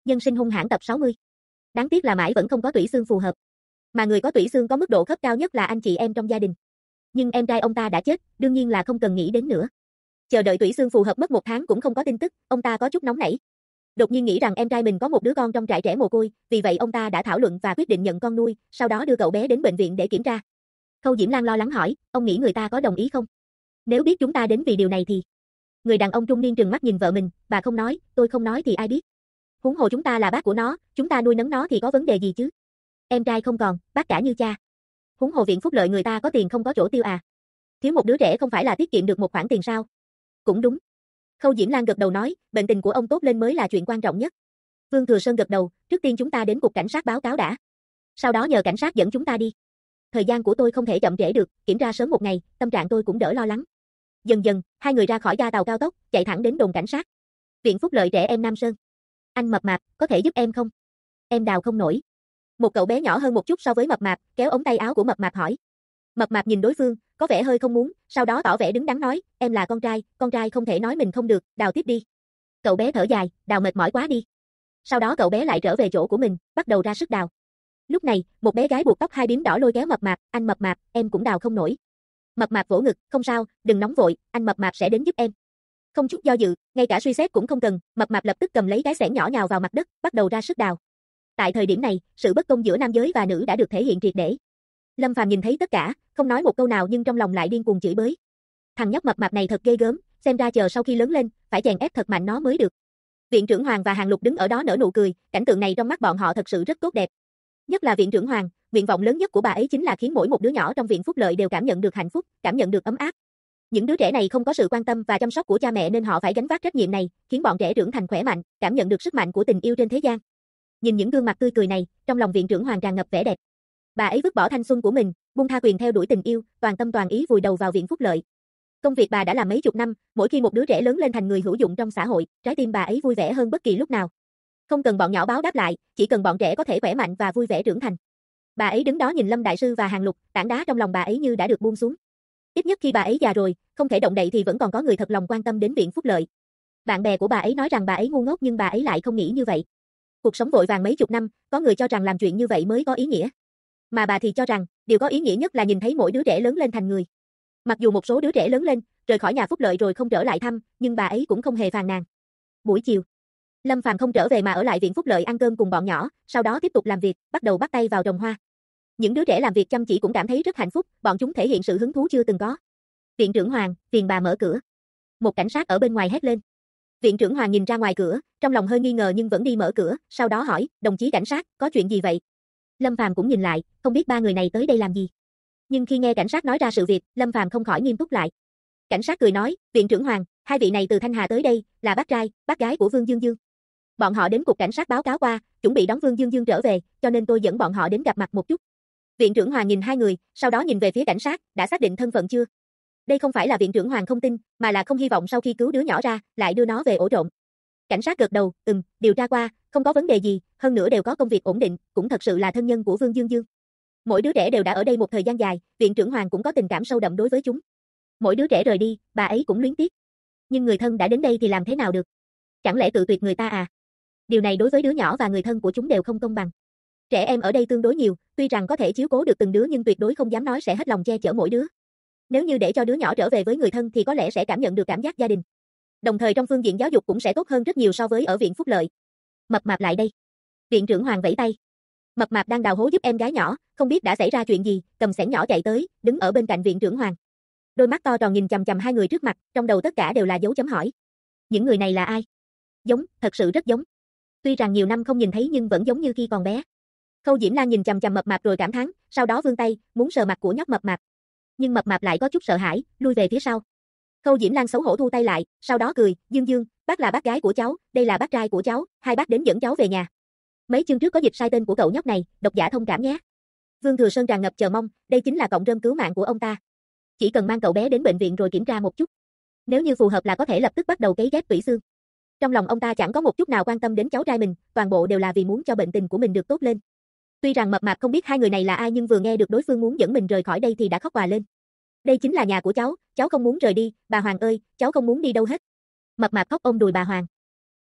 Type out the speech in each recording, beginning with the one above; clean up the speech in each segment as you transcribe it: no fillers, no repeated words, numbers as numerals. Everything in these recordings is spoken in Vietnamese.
Nhân sinh hung hãn tập 60. Đáng tiếc là mãi vẫn không có tủy xương phù hợp. Mà người có tủy xương có mức độ khớp cao nhất là anh chị em trong gia đình. Nhưng em trai ông ta đã chết, đương nhiên là không cần nghĩ đến nữa. Chờ đợi tủy xương phù hợp mất 1 tháng cũng không có tin tức, ông ta có chút nóng nảy. Đột nhiên nghĩ rằng em trai mình có một đứa con trong trại trẻ mồ côi, vì vậy ông ta đã thảo luận và quyết định nhận con nuôi, sau đó đưa cậu bé đến bệnh viện để kiểm tra. Khâu Diễm Lan lo lắng hỏi, ông nghĩ người ta có đồng ý không? Nếu biết chúng ta đến vì điều này thì... Người đàn ông trung niên trừng mắt nhìn vợ mình, bà không nói, tôi không nói thì ai biết. Huống hồ chúng ta là bác của nó, chúng ta nuôi nấng nó thì có vấn đề gì chứ? Em trai không còn, bác cả như cha. Huống hồ viện phúc lợi người ta có tiền không có chỗ tiêu à? Thiếu một đứa trẻ không phải là tiết kiệm được một khoản tiền sao? Cũng đúng. Khâu Diễm Lan gật đầu nói, bệnh tình của ông tốt lên mới là chuyện quan trọng nhất. Vương Thừa Sơn gật đầu, trước tiên chúng ta đến cục cảnh sát báo cáo đã. Sau đó nhờ cảnh sát dẫn chúng ta đi. Thời gian của tôi không thể chậm trễ được, kiểm tra sớm một ngày, tâm trạng tôi cũng đỡ lo lắng. Dần dần, hai người ra khỏi ga tàu cao tốc, chạy thẳng đến đồn cảnh sát. Viện phúc lợi trẻ em Nam Sơn. Anh Mập Mạp, có thể giúp em không? Em đào không nổi. Một cậu bé nhỏ hơn một chút so với Mập Mạp, kéo ống tay áo của Mập Mạp hỏi. Mập Mạp nhìn đối phương, có vẻ hơi không muốn, sau đó tỏ vẻ đứng đắn nói, em là con trai không thể nói mình không được, đào tiếp đi. Cậu bé thở dài, đào mệt mỏi quá đi. Sau đó cậu bé lại trở về chỗ của mình, bắt đầu ra sức đào. Lúc này, một bé gái buộc tóc 2 bím đỏ lôi kéo Mập Mạp, anh Mập Mạp, em cũng đào không nổi. Mập Mạp vỗ ngực, không sao, đừng nóng vội, anh Mập Mạp sẽ đến giúp em. Không chút do dự, ngay cả suy xét cũng không cần, Mập Mạp lập tức cầm lấy cái xẻng nhỏ nhào vào mặt đất, bắt đầu ra sức đào. Tại thời điểm này, sự bất công giữa nam giới và nữ đã được thể hiện triệt để. Lâm Phàm nhìn thấy tất cả, không nói một câu nào nhưng trong lòng lại điên cuồng chửi bới. Thằng nhóc Mập Mạp này thật ghê gớm, xem ra chờ sau khi lớn lên, phải chèn ép thật mạnh nó mới được. Viện trưởng Hoàng và Hàng Lục đứng ở đó nở nụ cười, cảnh tượng này trong mắt bọn họ thật sự rất tốt đẹp. Nhất là viện trưởng Hoàng, nguyện vọng lớn nhất của bà ấy chính là khiến mỗi một đứa nhỏ trong viện phúc lợi đều cảm nhận được hạnh phúc, cảm nhận được ấm áp. Những đứa trẻ này không có sự quan tâm và chăm sóc của cha mẹ nên họ phải gánh vác trách nhiệm này, khiến bọn trẻ trưởng thành khỏe mạnh, cảm nhận được sức mạnh của tình yêu trên thế gian. Nhìn những gương mặt tươi cười này, trong lòng viện trưởng Hoàng tràn ngập vẻ đẹp. Bà ấy vứt bỏ thanh xuân của mình, buông tha quyền theo đuổi tình yêu, toàn tâm toàn ý vùi đầu vào viện phúc lợi. Công việc bà đã làm mấy chục năm, mỗi khi một đứa trẻ lớn lên thành người hữu dụng trong xã hội, trái tim bà ấy vui vẻ hơn bất kỳ lúc nào. Không cần bọn nhỏ báo đáp lại, chỉ cần bọn trẻ có thể khỏe mạnh và vui vẻ trưởng thành. Bà ấy đứng đó nhìn Lâm đại sư và Hàng Lục, tảng đá trong lòng bà ấy như đã được buông xuống. Ít nhất khi bà ấy già rồi, không thể động đậy thì vẫn còn có người thật lòng quan tâm đến viện phúc lợi. Bạn bè của bà ấy nói rằng bà ấy ngu ngốc nhưng bà ấy lại không nghĩ như vậy. Cuộc sống vội vàng mấy chục năm, có người cho rằng làm chuyện như vậy mới có ý nghĩa. Mà bà thì cho rằng, điều có ý nghĩa nhất là nhìn thấy mỗi đứa trẻ lớn lên thành người. Mặc dù một số đứa trẻ lớn lên, rời khỏi nhà phúc lợi rồi không trở lại thăm, nhưng bà ấy cũng không hề phàn nàn. Buổi chiều, Lâm Phàm không trở về mà ở lại viện phúc lợi ăn cơm cùng bọn nhỏ, sau đó tiếp tục làm việc, bắt đầu bắt tay vào trồng hoa. Những đứa trẻ làm việc chăm chỉ cũng cảm thấy rất hạnh phúc, bọn chúng thể hiện sự hứng thú chưa từng có. Viện trưởng Hoàng, phiền bà mở cửa. Một cảnh sát ở bên ngoài hét lên. Viện trưởng Hoàng nhìn ra ngoài cửa, trong lòng hơi nghi ngờ nhưng vẫn đi mở cửa, sau đó hỏi, đồng chí cảnh sát, có chuyện gì vậy? Lâm Phàm cũng nhìn lại, không biết ba người này tới đây làm gì. Nhưng khi nghe cảnh sát nói ra sự việc, Lâm Phàm không khỏi nghiêm túc lại. Cảnh sát cười nói, viện trưởng Hoàng, hai vị này từ Thanh Hà tới đây, là bác trai, bác gái của Vương Dương Dương. Bọn họ đến cục cảnh sát báo cáo qua, chuẩn bị đón Vương Dương Dương trở về, cho nên tôi dẫn bọn họ đến gặp mặt một chút. Viện trưởng Hoàng nhìn hai người, sau đó nhìn về phía cảnh sát, đã xác định thân phận chưa? Đây không phải là viện trưởng Hoàng không tin, mà là không hy vọng sau khi cứu đứa nhỏ ra, lại đưa nó về ổ trộm. Cảnh sát gật đầu, điều tra qua, không có vấn đề gì, hơn nữa đều có công việc ổn định, cũng thật sự là thân nhân của Vương Dương Dương. Mỗi đứa trẻ đều đã ở đây một thời gian dài, viện trưởng Hoàng cũng có tình cảm sâu đậm đối với chúng. Mỗi đứa trẻ rời đi, bà ấy cũng luyến tiếc. Nhưng người thân đã đến đây thì làm thế nào được? Chẳng lẽ tự tuyệt người ta à? Điều này đối với đứa nhỏ và người thân của chúng đều không công bằng. Trẻ em ở đây tương đối nhiều, tuy rằng có thể chiếu cố được từng đứa nhưng tuyệt đối không dám nói sẽ hết lòng che chở mỗi đứa. Nếu như để cho đứa nhỏ trở về với người thân thì có lẽ sẽ cảm nhận được cảm giác gia đình. Đồng thời trong phương diện giáo dục cũng sẽ tốt hơn rất nhiều so với ở viện phúc lợi. Mập Mạp lại đây. Viện trưởng Hoàng vẫy tay. Mập Mạp đang đào hố giúp em gái nhỏ, không biết đã xảy ra chuyện gì, cầm xẻng nhỏ chạy tới, đứng ở bên cạnh viện trưởng Hoàng. Đôi mắt to tròn nhìn chằm chằm hai người trước mặt, trong đầu tất cả đều là dấu chấm hỏi. Những người này là ai? Giống, thật sự rất giống. Tuy rằng nhiều năm không nhìn thấy nhưng vẫn giống như khi còn bé. Khâu Diễm Lan nhìn chằm chằm Mập Mạp rồi cảm thán, sau đó vươn tay, muốn sờ mặt của nhóc Mập Mạp. Nhưng Mập Mạp lại có chút sợ hãi, lui về phía sau. Khâu Diễm Lan xấu hổ thu tay lại, sau đó cười, Dương Dương, bác là bác gái của cháu, đây là bác trai của cháu, hai bác đến dẫn cháu về nhà. Mấy chương trước có dịch sai tên của cậu nhóc này, độc giả thông cảm nhé. Vương Thừa Sơn tràn ngập chờ mong, đây chính là cọng rơm cứu mạng của ông ta. Chỉ cần mang cậu bé đến bệnh viện rồi kiểm tra một chút. Nếu như phù hợp là có thể lập tức bắt đầu cấy ghép tủy xương. Trong lòng ông ta chẳng có một chút nào quan tâm đến cháu trai mình, toàn bộ đều là vì muốn cho bệnh tình của mình được tốt lên. Tuy rằng Mập Mạp không biết hai người này là ai nhưng vừa nghe được đối phương muốn dẫn mình rời khỏi đây thì đã khóc òa lên. Đây chính là nhà của cháu không muốn rời đi, bà Hoàng ơi, cháu không muốn đi đâu hết. Mập Mạp khóc ôm đùi bà Hoàng.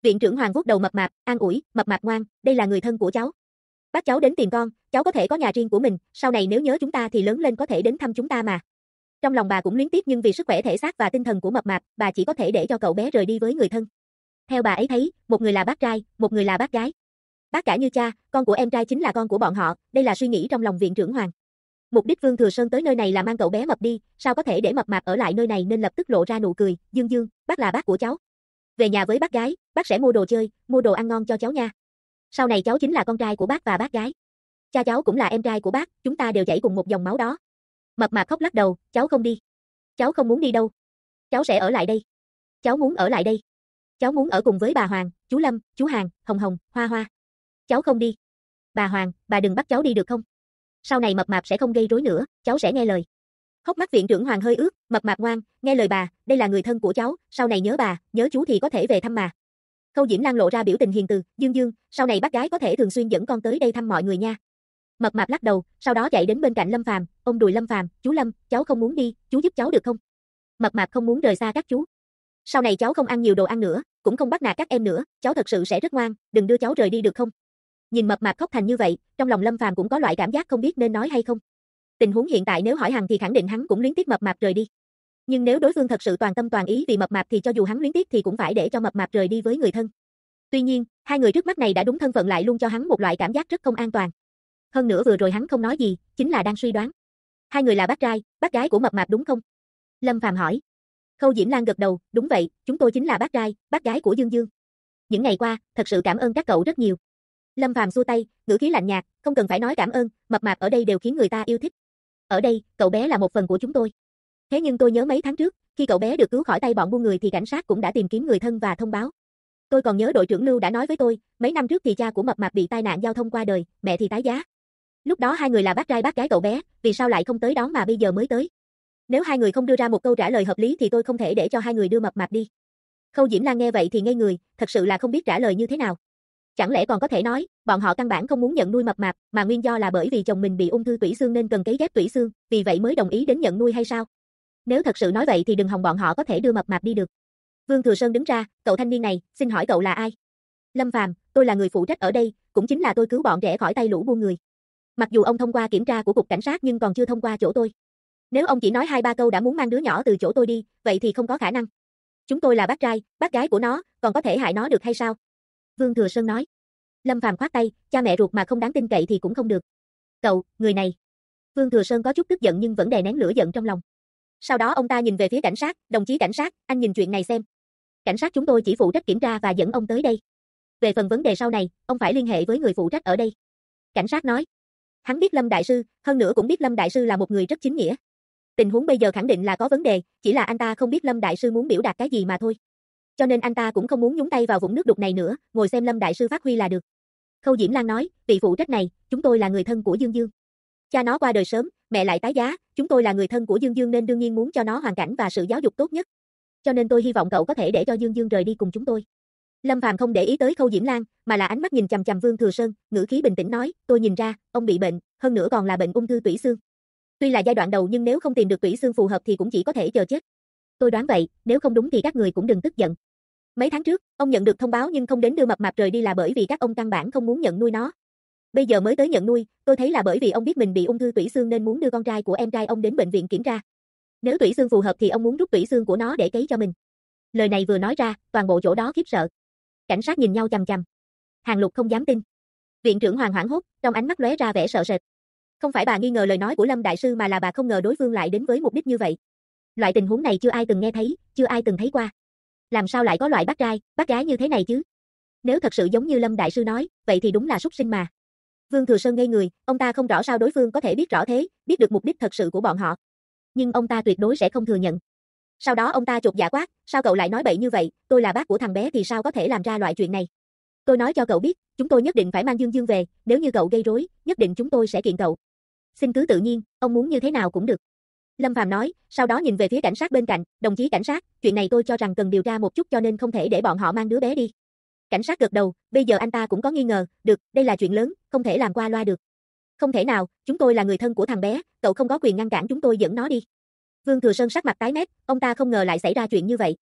Viện trưởng Hoàng vuốt đầu Mập Mạp, an ủi, Mập Mạp ngoan, đây là người thân của cháu. Bác cháu đến tìm con, cháu có thể có nhà riêng của mình, sau này nếu nhớ chúng ta thì lớn lên có thể đến thăm chúng ta mà. Trong lòng bà cũng luyến tiếc nhưng vì sức khỏe thể xác và tinh thần của Mập Mạp, bà chỉ có thể để cho cậu bé rời đi với người thân. Theo bà ấy thấy, một người là bác trai, một người là bác gái. Bác cả như cha, con của em trai chính là con của bọn họ, đây là suy nghĩ trong lòng viện trưởng Hoàng. Mục đích Vương Thừa Sơn tới nơi này là mang cậu bé Mập đi, sao có thể để Mập Mạp ở lại nơi này nên lập tức lộ ra nụ cười, Dương Dương, bác là bác của cháu. Về nhà với bác gái, bác sẽ mua đồ chơi, mua đồ ăn ngon cho cháu nha. Sau này cháu chính là con trai của bác và bác gái. Cha cháu cũng là em trai của bác, chúng ta đều chảy cùng một dòng máu đó. Mập Mạp khóc lắc đầu, cháu không đi. Cháu không muốn đi đâu. Cháu sẽ ở lại đây. Cháu muốn ở lại đây. Cháu muốn ở cùng với bà Hoàng, chú Lâm, chú Hàn, Hồng Hồng, Hoa Hoa. Cháu không đi. Bà Hoàng, bà đừng bắt cháu đi được không? Sau này Mập Mạp sẽ không gây rối nữa, cháu sẽ nghe lời. Hốc mắt viện trưởng Hoàng hơi ướt, Mập Mạp ngoan, nghe lời bà, đây là người thân của cháu, sau này nhớ bà, nhớ chú thì có thể về thăm mà. Khâu Diễm Lan lộ ra biểu tình hiền từ, Dương Dương, sau này bác gái có thể thường xuyên dẫn con tới đây thăm mọi người nha. Mập Mạp lắc đầu, sau đó chạy đến bên cạnh Lâm Phàm, ôm đùi Lâm Phàm, chú Lâm, cháu không muốn đi, chú giúp cháu được không? Mập Mạp không muốn rời xa các chú. Sau này cháu không ăn nhiều đồ ăn nữa, cũng không bắt nạt các em nữa, cháu thật sự sẽ rất ngoan, đừng đưa cháu rời đi được không? Nhìn Mập Mạp khóc thành như vậy, trong lòng Lâm Phàm cũng có loại cảm giác không biết nên nói hay không. Tình huống hiện tại nếu hỏi hắn thì khẳng định hắn cũng luyến tiếc Mập Mạp rời đi. Nhưng nếu đối phương thật sự toàn tâm toàn ý vì Mập Mạp thì cho dù hắn luyến tiếc thì cũng phải để cho Mập Mạp rời đi với người thân. Tuy nhiên, hai người trước mắt này đã đúng thân phận lại luôn cho hắn một loại cảm giác rất không an toàn. Hơn nữa vừa rồi hắn không nói gì, chính là đang suy đoán. Hai người là bác trai, bác gái của Mập Mạp đúng không? Lâm Phàm hỏi. Khâu Diễm Lan gật đầu, đúng vậy, chúng tôi chính là bác trai, bác gái của Dương Dương. Những ngày qua, thật sự cảm ơn các cậu rất nhiều. Lâm Phàm xua tay, ngữ khí lạnh nhạt, không cần phải nói cảm ơn, Mập Mạp ở đây đều khiến người ta yêu thích. Ở đây, cậu bé là một phần của chúng tôi. Thế nhưng tôi nhớ mấy tháng trước, khi cậu bé được cứu khỏi tay bọn buôn người thì cảnh sát cũng đã tìm kiếm người thân và thông báo. Tôi còn nhớ đội trưởng Lưu đã nói với tôi, mấy năm trước thì cha của Mập Mạp bị tai nạn giao thông qua đời, mẹ thì tái giá. Lúc đó hai người là bác trai bác gái cậu bé, vì sao lại không tới đón mà bây giờ mới tới? Nếu hai người không đưa ra một câu trả lời hợp lý thì tôi không thể để cho hai người đưa Mập Mạp đi. Khâu Diễm Lan nghe vậy thì ngây người, thật sự là không biết trả lời như thế nào. Chẳng lẽ còn có thể nói, bọn họ căn bản không muốn nhận nuôi Mập Mạp, mà nguyên do là bởi vì chồng mình bị ung thư tủy xương nên cần cấy ghép tủy xương, vì vậy mới đồng ý đến nhận nuôi hay sao? Nếu thật sự nói vậy thì đừng hòng bọn họ có thể đưa Mập Mạp đi được. Vương Thừa Sơn đứng ra, cậu thanh niên này, xin hỏi cậu là ai? Lâm Phàm, tôi là người phụ trách ở đây, cũng chính là tôi cứu bọn trẻ khỏi tay lũ buôn người. Mặc dù ông thông qua kiểm tra của cục cảnh sát nhưng còn chưa thông qua chỗ tôi. Nếu ông chỉ nói 2-3 câu đã muốn mang đứa nhỏ từ chỗ tôi đi, vậy thì không có khả năng. Chúng tôi là bác trai, bác gái của nó, còn có thể hại nó được hay sao? Vương Thừa Sơn nói. Lâm Phàm khoát tay, cha mẹ ruột mà không đáng tin cậy thì cũng không được. Cậu, người này. Vương Thừa Sơn có chút tức giận nhưng vẫn đè nén lửa giận trong lòng. Sau đó ông ta nhìn về phía cảnh sát, đồng chí cảnh sát, anh nhìn chuyện này xem. Cảnh sát chúng tôi chỉ phụ trách kiểm tra và dẫn ông tới đây. Về phần vấn đề sau này, ông phải liên hệ với người phụ trách ở đây. Cảnh sát nói. Hắn biết Lâm Đại Sư, hơn nữa cũng biết Lâm Đại Sư là một người rất chính nghĩa. Tình huống bây giờ khẳng định là có vấn đề, chỉ là anh ta không biết Lâm Đại Sư muốn biểu đạt cái gì mà thôi. Cho nên anh ta cũng không muốn nhúng tay vào vũng nước đục này nữa, ngồi xem Lâm Đại Sư phát huy là được. Khâu Diễm Lan nói, vị phụ trách này, chúng tôi là người thân của Dương Dương. Cha nó qua đời sớm, mẹ lại tái giá, chúng tôi là người thân của Dương Dương nên đương nhiên muốn cho nó hoàn cảnh và sự giáo dục tốt nhất. Cho nên tôi hy vọng cậu có thể để cho Dương Dương rời đi cùng chúng tôi. Lâm Phàm không để ý tới Khâu Diễm Lan, mà là ánh mắt nhìn chằm chằm Vương Thừa Sơn, ngữ khí bình tĩnh nói, tôi nhìn ra, ông bị bệnh, hơn nữa còn là bệnh ung thư tủy xương. Tuy là giai đoạn đầu nhưng nếu không tìm được tủy xương phù hợp thì cũng chỉ có thể chờ chết. Tôi đoán vậy, nếu không đúng thì các người cũng đừng tức giận. Mấy tháng trước, ông nhận được thông báo nhưng không đến đưa Mập Mạp rời đi là bởi vì các ông căn bản không muốn nhận nuôi nó. Bây giờ mới tới nhận nuôi, tôi thấy là bởi vì ông biết mình bị ung thư tủy xương nên muốn đưa con trai của em trai ông đến bệnh viện kiểm tra. Nếu tủy xương phù hợp thì ông muốn rút tủy xương của nó để cấy cho mình. Lời này vừa nói ra, toàn bộ chỗ đó khiếp sợ. Cảnh sát nhìn nhau chằm chằm. Hàn Lục không dám tin. Viện trưởng Hoàng hoảng hốt, trong ánh mắt lóe ra vẻ sợ sệt. Không phải bà nghi ngờ lời nói của Lâm Đại Sư mà là bà không ngờ đối phương lại đến với mục đích như vậy. Loại tình huống này chưa ai từng nghe thấy, chưa ai từng thấy qua. Làm sao lại có loại bác trai, bác gái như thế này chứ? Nếu thật sự giống như Lâm Đại Sư nói, vậy thì đúng là súc sinh mà. Vương Thừa Sơn ngây người, ông ta không rõ sao đối phương có thể biết rõ thế, biết được mục đích thật sự của bọn họ. Nhưng ông ta tuyệt đối sẽ không thừa nhận. Sau đó ông ta chột dạ quát, sao cậu lại nói bậy như vậy, tôi là bác của thằng bé thì sao có thể làm ra loại chuyện này. Tôi nói cho cậu biết, chúng tôi nhất định phải mang Dương Dương về, nếu như cậu gây rối, nhất định chúng tôi sẽ kiện cậu. Xin cứ tự nhiên, ông muốn như thế nào cũng được. Lâm Phàm nói, sau đó nhìn về phía cảnh sát bên cạnh, đồng chí cảnh sát, chuyện này tôi cho rằng cần điều tra một chút cho nên không thể để bọn họ mang đứa bé đi. Cảnh sát gật đầu, bây giờ anh ta cũng có nghi ngờ, được, đây là chuyện lớn, không thể làm qua loa được. Không thể nào, chúng tôi là người thân của thằng bé, cậu không có quyền ngăn cản chúng tôi dẫn nó đi. Vương Thừa Sơn sắc mặt tái mét, ông ta không ngờ lại xảy ra chuyện như vậy.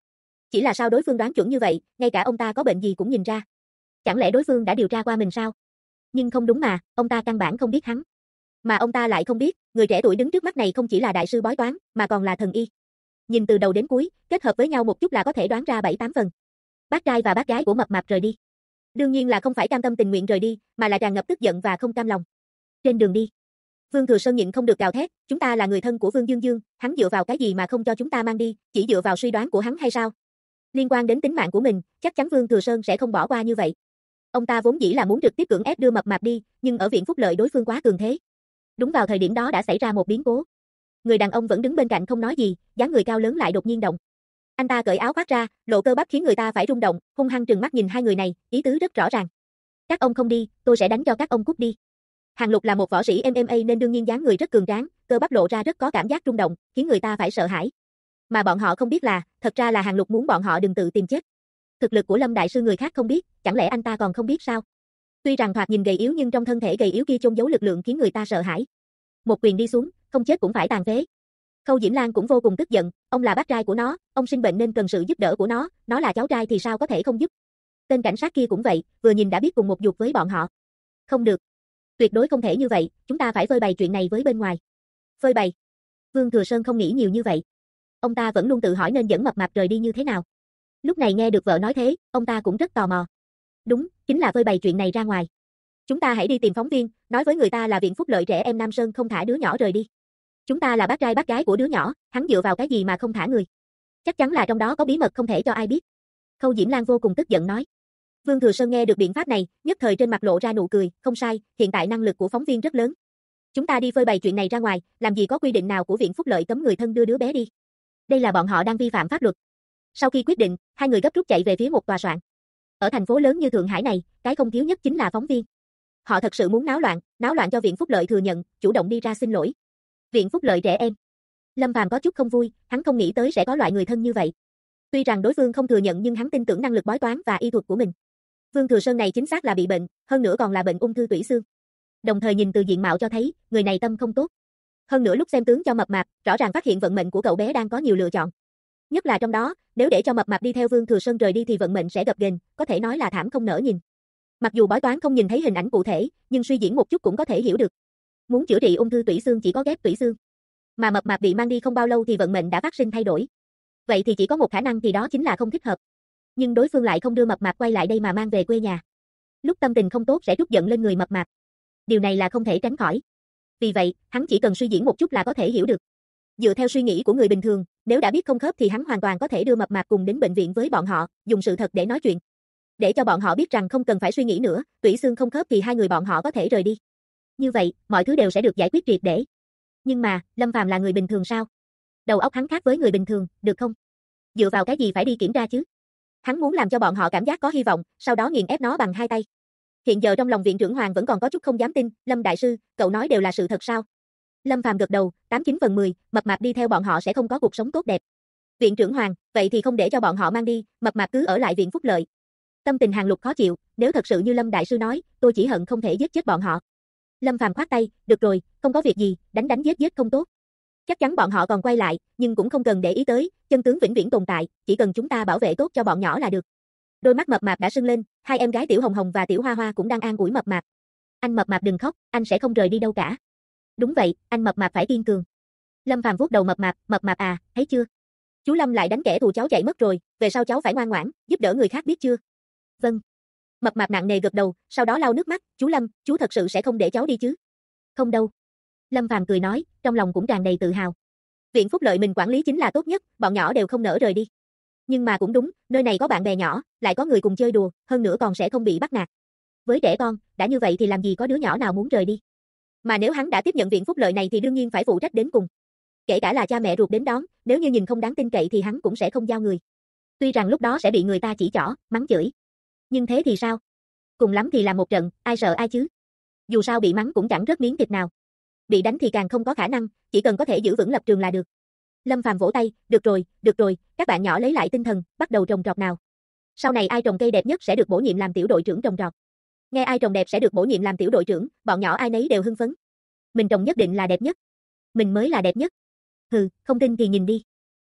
Chỉ là sao đối phương đoán chuẩn như vậy, ngay cả ông ta có bệnh gì cũng nhìn ra. Chẳng lẽ đối phương đã điều tra qua mình sao? Nhưng không đúng mà, ông ta căn bản không biết hắn. Mà ông ta lại không biết, người trẻ tuổi đứng trước mắt này không chỉ là đại sư bói toán, mà còn là thần y. Nhìn từ đầu đến cuối, kết hợp với nhau một chút là có thể đoán ra 7-8 phần. Bác trai và bác gái của Mập Mạp rời đi. Đương nhiên là không phải cam tâm tình nguyện rời đi, mà là tràn ngập tức giận và không cam lòng. Trên đường đi, Vương Thừa Sơn nhịn không được gào thét, chúng ta là người thân của Vương Dương Dương, hắn dựa vào cái gì mà không cho chúng ta mang đi, chỉ dựa vào suy đoán của hắn hay sao? Liên quan đến tính mạng của mình, chắc chắn Vương Thừa Sơn sẽ không bỏ qua như vậy. Ông ta vốn dĩ là muốn trực tiếp cưỡng ép đưa Mập Mạp đi, nhưng ở viện phúc lợi đối phương quá cường thế. Đúng vào thời điểm đó đã xảy ra một biến cố. Người đàn ông vẫn đứng bên cạnh không nói gì, dáng người cao lớn lại đột nhiên động. Anh ta cởi áo khoác ra, lộ cơ bắp khiến người ta phải rung động, hung hăng trừng mắt nhìn hai người này, ý tứ rất rõ ràng. Các ông không đi, tôi sẽ đánh cho các ông cút đi. Hàng Lục là một võ sĩ MMA nên đương nhiên dáng người rất cường tráng, cơ bắp lộ ra rất có cảm giác rung động, khiến người ta phải sợ hãi. Mà bọn họ không biết là, thật ra là Hàng Lục muốn bọn họ đừng tự tìm chết. Thực lực của Lâm đại sư người khác không biết, chẳng lẽ anh ta còn không biết sao? Tuy rằng thoạt nhìn gầy yếu nhưng trong thân thể gầy yếu kia chôn giấu lực lượng khiến người ta sợ hãi. Một quyền đi xuống, không chết cũng phải tàn phế. Khâu Diễm Lan cũng vô cùng tức giận, ông là bác trai của nó sinh bệnh nên cần sự giúp đỡ của nó là cháu trai thì sao có thể không giúp. Tên cảnh sát kia cũng vậy, vừa nhìn đã biết cùng một dục với bọn họ. Không được. Tuyệt đối không thể như vậy, chúng ta phải phơi bày chuyện này với bên ngoài. Phơi bày? Vương Thừa Sơn không nghĩ nhiều như vậy. Ông ta vẫn luôn tự hỏi nên dẫn Mập Mạp rời đi như thế nào. Lúc này nghe được vợ nói thế, ông ta cũng rất tò mò. Đúng, chính là phơi bày chuyện này ra ngoài. Chúng ta hãy đi tìm phóng viên, nói với người ta là viện phúc lợi trẻ em Nam Sơn không thả đứa nhỏ rời đi. Chúng ta là bác trai bác gái của đứa nhỏ, hắn dựa vào cái gì mà không thả người? Chắc chắn là trong đó có bí mật không thể cho ai biết. Khâu Diễm Lan vô cùng tức giận nói. Vương Thừa Sơn nghe được biện pháp này, nhất thời trên mặt lộ ra nụ cười, không sai, hiện tại năng lực của phóng viên rất lớn. Chúng ta đi phơi bày chuyện này ra ngoài, làm gì có quy định nào của viện phúc lợi cấm người thân đưa đứa bé đi. Đây là bọn họ đang vi phạm pháp luật. Sau khi quyết định, hai người gấp rút chạy về phía một tòa soạn. Ở thành phố lớn như Thượng Hải này, cái không thiếu nhất chính là phóng viên. Họ thật sự muốn náo loạn cho viện phúc lợi thừa nhận, chủ động đi ra xin lỗi. Viện phúc lợi trẻ em. Lâm Phàm có chút không vui, hắn không nghĩ tới sẽ có loại người thân như vậy. Tuy rằng đối phương không thừa nhận nhưng hắn tin tưởng năng lực bói toán và y thuật của mình. Vương Thừa Sơn này chính xác là bị bệnh, hơn nữa còn là bệnh ung thư tủy xương. Đồng thời nhìn từ diện mạo cho thấy, người này tâm không tốt. Hơn nữa lúc xem tướng cho Mập Mạp, rõ ràng phát hiện vận mệnh của cậu bé đang có nhiều lựa chọn. Nhất là trong đó, nếu để cho Mập Mạp đi theo Vương Thừa Sơn rời đi thì vận mệnh sẽ gập ghềnh, có thể nói là thảm không nỡ nhìn. Mặc dù bói toán không nhìn thấy hình ảnh cụ thể, nhưng suy diễn một chút cũng có thể hiểu được. Muốn chữa trị ung thư tủy xương chỉ có ghép tủy xương. Mà Mập Mạp bị mang đi không bao lâu thì vận mệnh đã phát sinh thay đổi. Vậy thì chỉ có một khả năng thì đó chính là không thích hợp. Nhưng đối phương lại không đưa Mập Mạp quay lại đây mà mang về quê nhà. Lúc tâm tình không tốt sẽ trút giận lên người Mập Mạp. Điều này là không thể tránh khỏi. Vì vậy, hắn chỉ cần suy diễn một chút là có thể hiểu được. Dựa theo suy nghĩ của người bình thường, nếu đã biết không khớp thì hắn hoàn toàn có thể đưa Mập Mạp cùng đến bệnh viện với bọn họ, dùng sự thật để nói chuyện. Để cho bọn họ biết rằng không cần phải suy nghĩ nữa, tủy xương không khớp thì hai người bọn họ có thể rời đi. Như vậy, mọi thứ đều sẽ được giải quyết triệt để. Nhưng mà, Lâm Phàm là người bình thường sao? Đầu óc hắn khác với người bình thường, được không? Dựa vào cái gì phải đi kiểm tra chứ? Hắn muốn làm cho bọn họ cảm giác có hy vọng, sau đó nghiền ép nó bằng hai tay. Hiện giờ trong lòng viện trưởng Hoàng vẫn còn có chút không dám tin, Lâm đại sư, cậu nói đều là sự thật sao? Lâm Phàm gật đầu, 89 phần 10, Mập Mạp đi theo bọn họ sẽ không có cuộc sống tốt đẹp. Viện trưởng Hoàng, vậy thì không để cho bọn họ mang đi, Mập Mạp cứ ở lại viện phúc lợi. Tâm tình Hàng Lục khó chịu, nếu thật sự như Lâm đại sư nói, tôi chỉ hận không thể giết chết bọn họ. Lâm Phàm khoát tay, được rồi, không có việc gì, đánh giết không tốt. Chắc chắn bọn họ còn quay lại, nhưng cũng không cần để ý tới, chân tướng vĩnh viễn tồn tại, chỉ cần chúng ta bảo vệ tốt cho bọn nhỏ là được. Đôi mắt Mập Mạp đã sưng lên, hai em gái Tiểu Hồng Hồng và Tiểu Hoa Hoa cũng đang an ủi Mập Mạp. Anh Mập Mạp đừng khóc, anh sẽ không rời đi đâu cả. Đúng vậy, anh Mập Mạp phải kiên cường. Lâm Phàm vuốt đầu Mập Mạp à, thấy chưa? Chú Lâm lại đánh kẻ thù cháu chạy mất rồi, về sau cháu phải ngoan ngoãn, giúp đỡ người khác biết chưa? Vâng. Mập Mạp nặng nề gật đầu, sau đó lau nước mắt, chú Lâm, chú thật sự sẽ không để cháu đi chứ? Không đâu. Lâm Phàm cười nói, trong lòng cũng tràn đầy tự hào. Viện phúc lợi mình quản lý chính là tốt nhất, bọn nhỏ đều không nỡ rời đi. Nhưng mà cũng đúng, nơi này có bạn bè nhỏ, lại có người cùng chơi đùa, hơn nữa còn sẽ không bị bắt nạt. Với trẻ con, đã như vậy thì làm gì có đứa nhỏ nào muốn rời đi. Mà nếu hắn đã tiếp nhận viện phúc lợi này thì đương nhiên phải phụ trách đến cùng. Kể cả là cha mẹ ruột đến đón, nếu như nhìn không đáng tin cậy thì hắn cũng sẽ không giao người. Tuy rằng lúc đó sẽ bị người ta chỉ trỏ, mắng chửi. Nhưng thế thì sao? Cùng lắm thì làm một trận, ai sợ ai chứ? Dù sao bị mắng cũng chẳng rớt miếng thịt nào. Bị đánh thì càng không có khả năng, chỉ cần có thể giữ vững lập trường là được. Lâm Phàm vỗ tay, được rồi, các bạn nhỏ lấy lại tinh thần, bắt đầu trồng trọt nào. Sau này ai trồng cây đẹp nhất sẽ được bổ nhiệm làm tiểu đội trưởng trồng trọt. Nghe ai trồng đẹp sẽ được bổ nhiệm làm tiểu đội trưởng, bọn nhỏ ai nấy đều hưng phấn. Mình trồng nhất định là đẹp nhất. Mình mới là đẹp nhất. Hừ, không tin thì nhìn đi.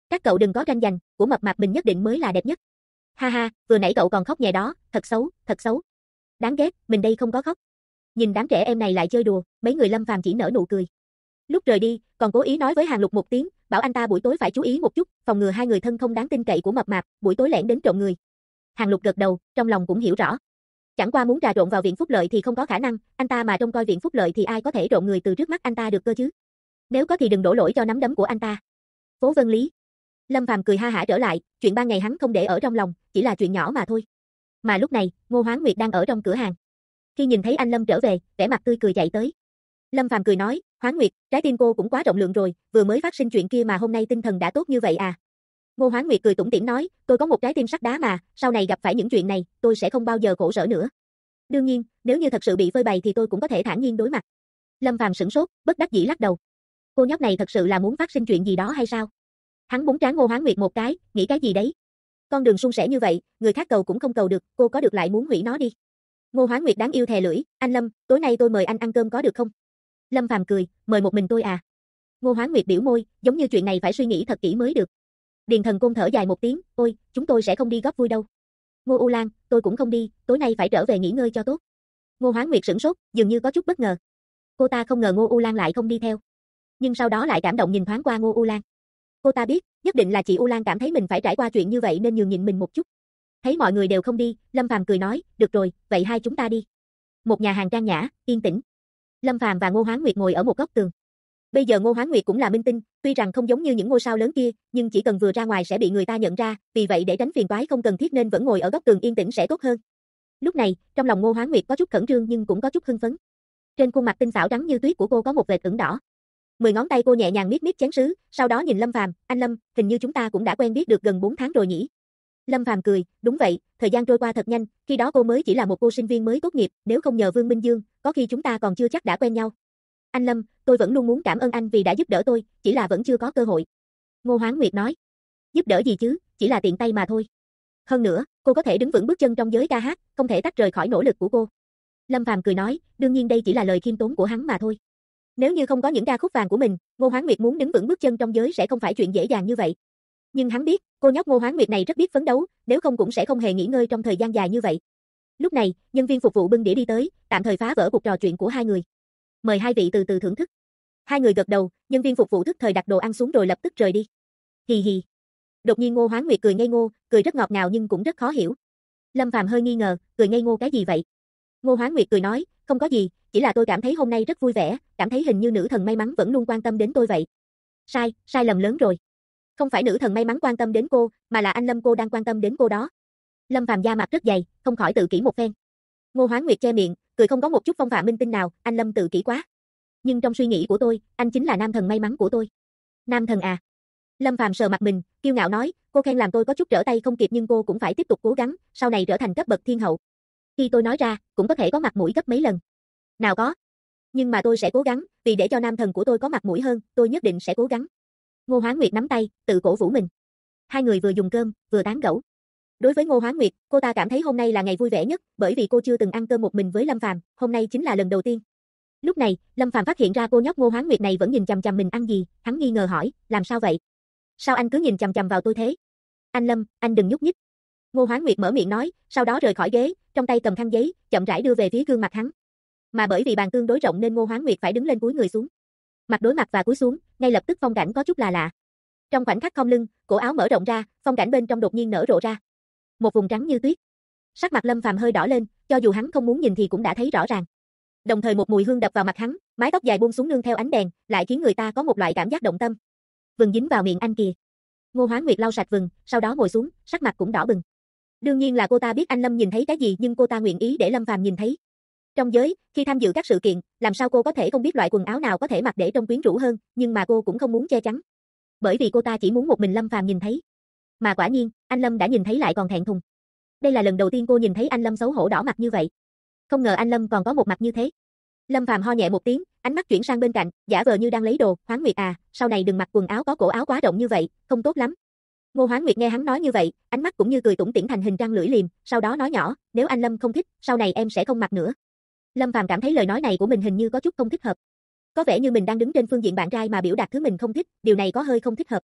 Các cậu đừng có tranh giành, của mập mạp mình nhất định mới là đẹp nhất. Ha ha, vừa nãy cậu còn khóc nhè đó, thật xấu, thật xấu. Đáng ghét, mình đây không có khóc. Nhìn đám trẻ em này lại chơi đùa, mấy người Lâm Phàm chỉ nở nụ cười. Lúc rời đi, còn cố ý nói với Hàng Lục một tiếng, bảo anh ta buổi tối phải chú ý một chút, phòng ngừa hai người thân không đáng tin cậy của mập mạp, buổi tối lẻn đến trộm người. Hàng Lục gật đầu, trong lòng cũng hiểu rõ. Chẳng qua muốn trà trộn vào viện phúc lợi thì không có khả năng, anh ta mà trông coi viện phúc lợi thì ai có thể trộm người từ trước mắt anh ta được cơ chứ? Nếu có thì đừng đổ lỗi cho nắm đấm của anh ta. Phố Vân Lý. Lâm Phàm cười ha hả trở lại, chuyện ban ngày hắn không để ở trong lòng, chỉ là chuyện nhỏ mà thôi. Mà lúc này, Ngô Hoán Nguyệt đang ở trong cửa hàng. Khi nhìn thấy anh Lâm trở về, vẻ mặt tươi cười chạy tới. Lâm Phàm cười nói, Hoán Nguyệt, trái tim cô cũng quá rộng lượng rồi, vừa mới phát sinh chuyện kia mà hôm nay tinh thần đã tốt như vậy à? Ngô Hoán Nguyệt cười tủm tỉm nói, tôi có một trái tim sắt đá mà, sau này gặp phải những chuyện này, tôi sẽ không bao giờ khổ sở nữa. Đương nhiên, nếu như thật sự bị phơi bày thì tôi cũng có thể thản nhiên đối mặt. Lâm Phàm sửng sốt, bất đắc dĩ lắc đầu. Cô nhóc này thật sự là muốn phát sinh chuyện gì đó hay sao? Hắn búng trán Ngô Hoán Nguyệt một cái, nghĩ cái gì đấy? Con đường suôn sẻ như vậy, người khác cầu cũng không cầu được, cô có được lại muốn hủy nó đi. Ngô Hoán Nguyệt đáng yêu thè lưỡi, anh Lâm, tối nay tôi mời anh ăn cơm có được không? Lâm Phàm cười, mời một mình tôi à? Ngô Hoán Nguyệt biểu môi, giống như chuyện này phải suy nghĩ thật kỹ mới được. Điền Thần Côn thở dài một tiếng, ôi, chúng tôi sẽ không đi góp vui đâu. Ngô U Lan, tôi cũng không đi, tối nay phải trở về nghỉ ngơi cho tốt. Ngô Hoán Nguyệt sửng sốt, dường như có chút bất ngờ. Cô ta không ngờ Ngô U Lan lại không đi theo. Nhưng sau đó lại cảm động nhìn thoáng qua Ngô U Lan. Cô ta biết, nhất định là chị U Lan cảm thấy mình phải trải qua chuyện như vậy nên nhường nhịn mình một chút. Thấy mọi người đều không đi, Lâm Phàm cười nói, được rồi, vậy hai chúng ta đi. Một nhà hàng trang nhã, yên tĩnh. Lâm Phàm và Ngô Hoán Nguyệt ngồi ở một góc tường. Bây giờ Ngô Hoán Nguyệt cũng là minh tinh, tuy rằng không giống như những ngôi sao lớn kia, nhưng chỉ cần vừa ra ngoài sẽ bị người ta nhận ra, vì vậy để tránh phiền toái không cần thiết nên vẫn ngồi ở góc tường yên tĩnh sẽ tốt hơn. Lúc này, trong lòng Ngô Hoán Nguyệt có chút khẩn trương nhưng cũng có chút hưng phấn. Trên khuôn mặt tinh xảo trắng như tuyết của cô có một vệt ửng đỏ. 10 ngón tay cô nhẹ nhàng miết miết chén sứ, sau đó nhìn Lâm Phàm, anh Lâm, hình như chúng ta cũng đã quen biết được gần 4 tháng rồi nhỉ? Lâm Phàm cười, đúng vậy, thời gian trôi qua thật nhanh, khi đó cô mới chỉ là một cô sinh viên mới tốt nghiệp, nếu không nhờ Vương Minh Dương, có khi chúng ta còn chưa chắc đã quen nhau. Anh Lâm, tôi vẫn luôn muốn cảm ơn anh vì đã giúp đỡ tôi, chỉ là vẫn chưa có cơ hội. Ngô Hoán Nguyệt nói, giúp đỡ gì chứ, chỉ là tiện tay mà thôi. Hơn nữa, cô có thể đứng vững bước chân trong giới ca hát, không thể tách rời khỏi nỗ lực của cô. Lâm Phàm cười nói, đương nhiên đây chỉ là lời khiêm tốn của hắn mà thôi. Nếu như không có những ca khúc vàng của mình, Ngô Hoán Nguyệt muốn đứng vững bước chân trong giới sẽ không phải chuyện dễ dàng như vậy. Nhưng hắn biết, cô nhóc Ngô Hoán Nguyệt này rất biết phấn đấu, nếu không cũng sẽ không hề nghỉ ngơi trong thời gian dài như vậy. Lúc này, nhân viên phục vụ bưng đĩa đi tới, tạm thời phá vỡ cuộc trò chuyện của hai người. Mời hai vị từ từ thưởng thức. Hai người gật đầu, nhân viên phục vụ thức thời đặt đồ ăn xuống rồi lập tức rời đi. Hì hì. Đột nhiên Ngô Hoán Nguyệt cười ngây ngô, cười rất ngọt ngào nhưng cũng rất khó hiểu. Lâm Phàm hơi nghi ngờ, cười ngây ngô cái gì vậy? Ngô Hoán Nguyệt cười nói, không có gì, chỉ là tôi cảm thấy hôm nay rất vui vẻ, cảm thấy hình như nữ thần may mắn vẫn luôn quan tâm đến tôi vậy. Sai, sai lầm lớn rồi. Không phải nữ thần may mắn quan tâm đến cô, mà là anh Lâm cô đang quan tâm đến cô đó. Lâm Phàm da mặt rất dày, không khỏi tự kỷ một phen. Ngô Hoán Nguyệt che miệng, cười không có một chút phong phạm minh tinh nào, anh Lâm tự kỷ quá. Nhưng trong suy nghĩ của tôi, anh chính là nam thần may mắn của tôi. Nam thần à? Lâm Phàm sờ mặt mình, kiêu ngạo nói, cô khen làm tôi có chút trở tay không kịp nhưng cô cũng phải tiếp tục cố gắng, sau này trở thành cấp bậc thiên hậu. Khi tôi nói ra, cũng có thể có mặt mũi gấp mấy lần. Nào có. Nhưng mà tôi sẽ cố gắng, vì để cho nam thần của tôi có mặt mũi hơn, tôi nhất định sẽ cố gắng. Ngô Hoán Nguyệt nắm tay, tự cổ vũ mình. Hai người vừa dùng cơm, vừa tán gẫu. Đối với Ngô Hoán Nguyệt, cô ta cảm thấy hôm nay là ngày vui vẻ nhất, bởi vì cô chưa từng ăn cơm một mình với Lâm Phàm, hôm nay chính là lần đầu tiên. Lúc này, Lâm Phàm phát hiện ra cô nhóc Ngô Hoán Nguyệt này vẫn nhìn chằm chằm mình ăn gì, hắn nghi ngờ hỏi, làm sao vậy? Sao anh cứ nhìn chằm chằm vào tôi thế? Anh Lâm, anh đừng nhúc nhích. Ngô Hoán Nguyệt mở miệng nói, sau đó rời khỏi ghế, trong tay cầm khăn giấy, chậm rãi đưa về phía gương mặt hắn. Mà bởi vì bàn tương đối rộng nên Ngô Hoán Nguyệt phải đứng lên cúi người xuống. Mặt đối mặt và cúi xuống, ngay lập tức phong cảnh có chút là lạ. Trong khoảnh khắc khom lưng, cổ áo mở rộng ra, phong cảnh bên trong đột nhiên nở rộ ra. Một vùng trắng như tuyết. Sắc mặt Lâm Phàm hơi đỏ lên, cho dù hắn không muốn nhìn thì cũng đã thấy rõ ràng. Đồng thời một mùi hương đập vào mặt hắn, mái tóc dài buông xuống nương theo ánh đèn, lại khiến người ta có một loại cảm giác động tâm. Vừng dính vào miệng anh kìa. Ngô Hoán Nguyệt lau sạch vừng, sau đó ngồi xuống, sắc mặt cũng đỏ bừng. Đương nhiên là cô ta biết anh Lâm nhìn thấy cái gì nhưng cô ta nguyện ý để Lâm Phàm nhìn thấy. Trong giới, khi tham dự các sự kiện, làm sao cô có thể không biết loại quần áo nào có thể mặc để trông quyến rũ hơn, nhưng mà cô cũng không muốn che chắn. Bởi vì cô ta chỉ muốn một mình Lâm Phàm nhìn thấy. Mà quả nhiên, anh Lâm đã nhìn thấy lại còn thẹn thùng. Đây là lần đầu tiên cô nhìn thấy anh Lâm xấu hổ đỏ mặt như vậy. Không ngờ anh Lâm còn có một mặt như thế. Lâm Phàm ho nhẹ một tiếng, ánh mắt chuyển sang bên cạnh, giả vờ như đang lấy đồ, Hoán Nguyệt à, sau này đừng mặc quần áo có cổ áo quá rộng như vậy, không tốt lắm. Ngô Hoán Nguyệt nghe hắn nói như vậy, ánh mắt cũng như cười tủm tỉm thành hình răng lưỡi liềm, sau đó nói nhỏ, nếu anh Lâm không thích, sau này em sẽ không mặc nữa. Lâm Phàm cảm thấy lời nói này của mình hình như có chút không thích hợp. Có vẻ như mình đang đứng trên phương diện bạn trai mà biểu đạt thứ mình không thích, điều này có hơi không thích hợp.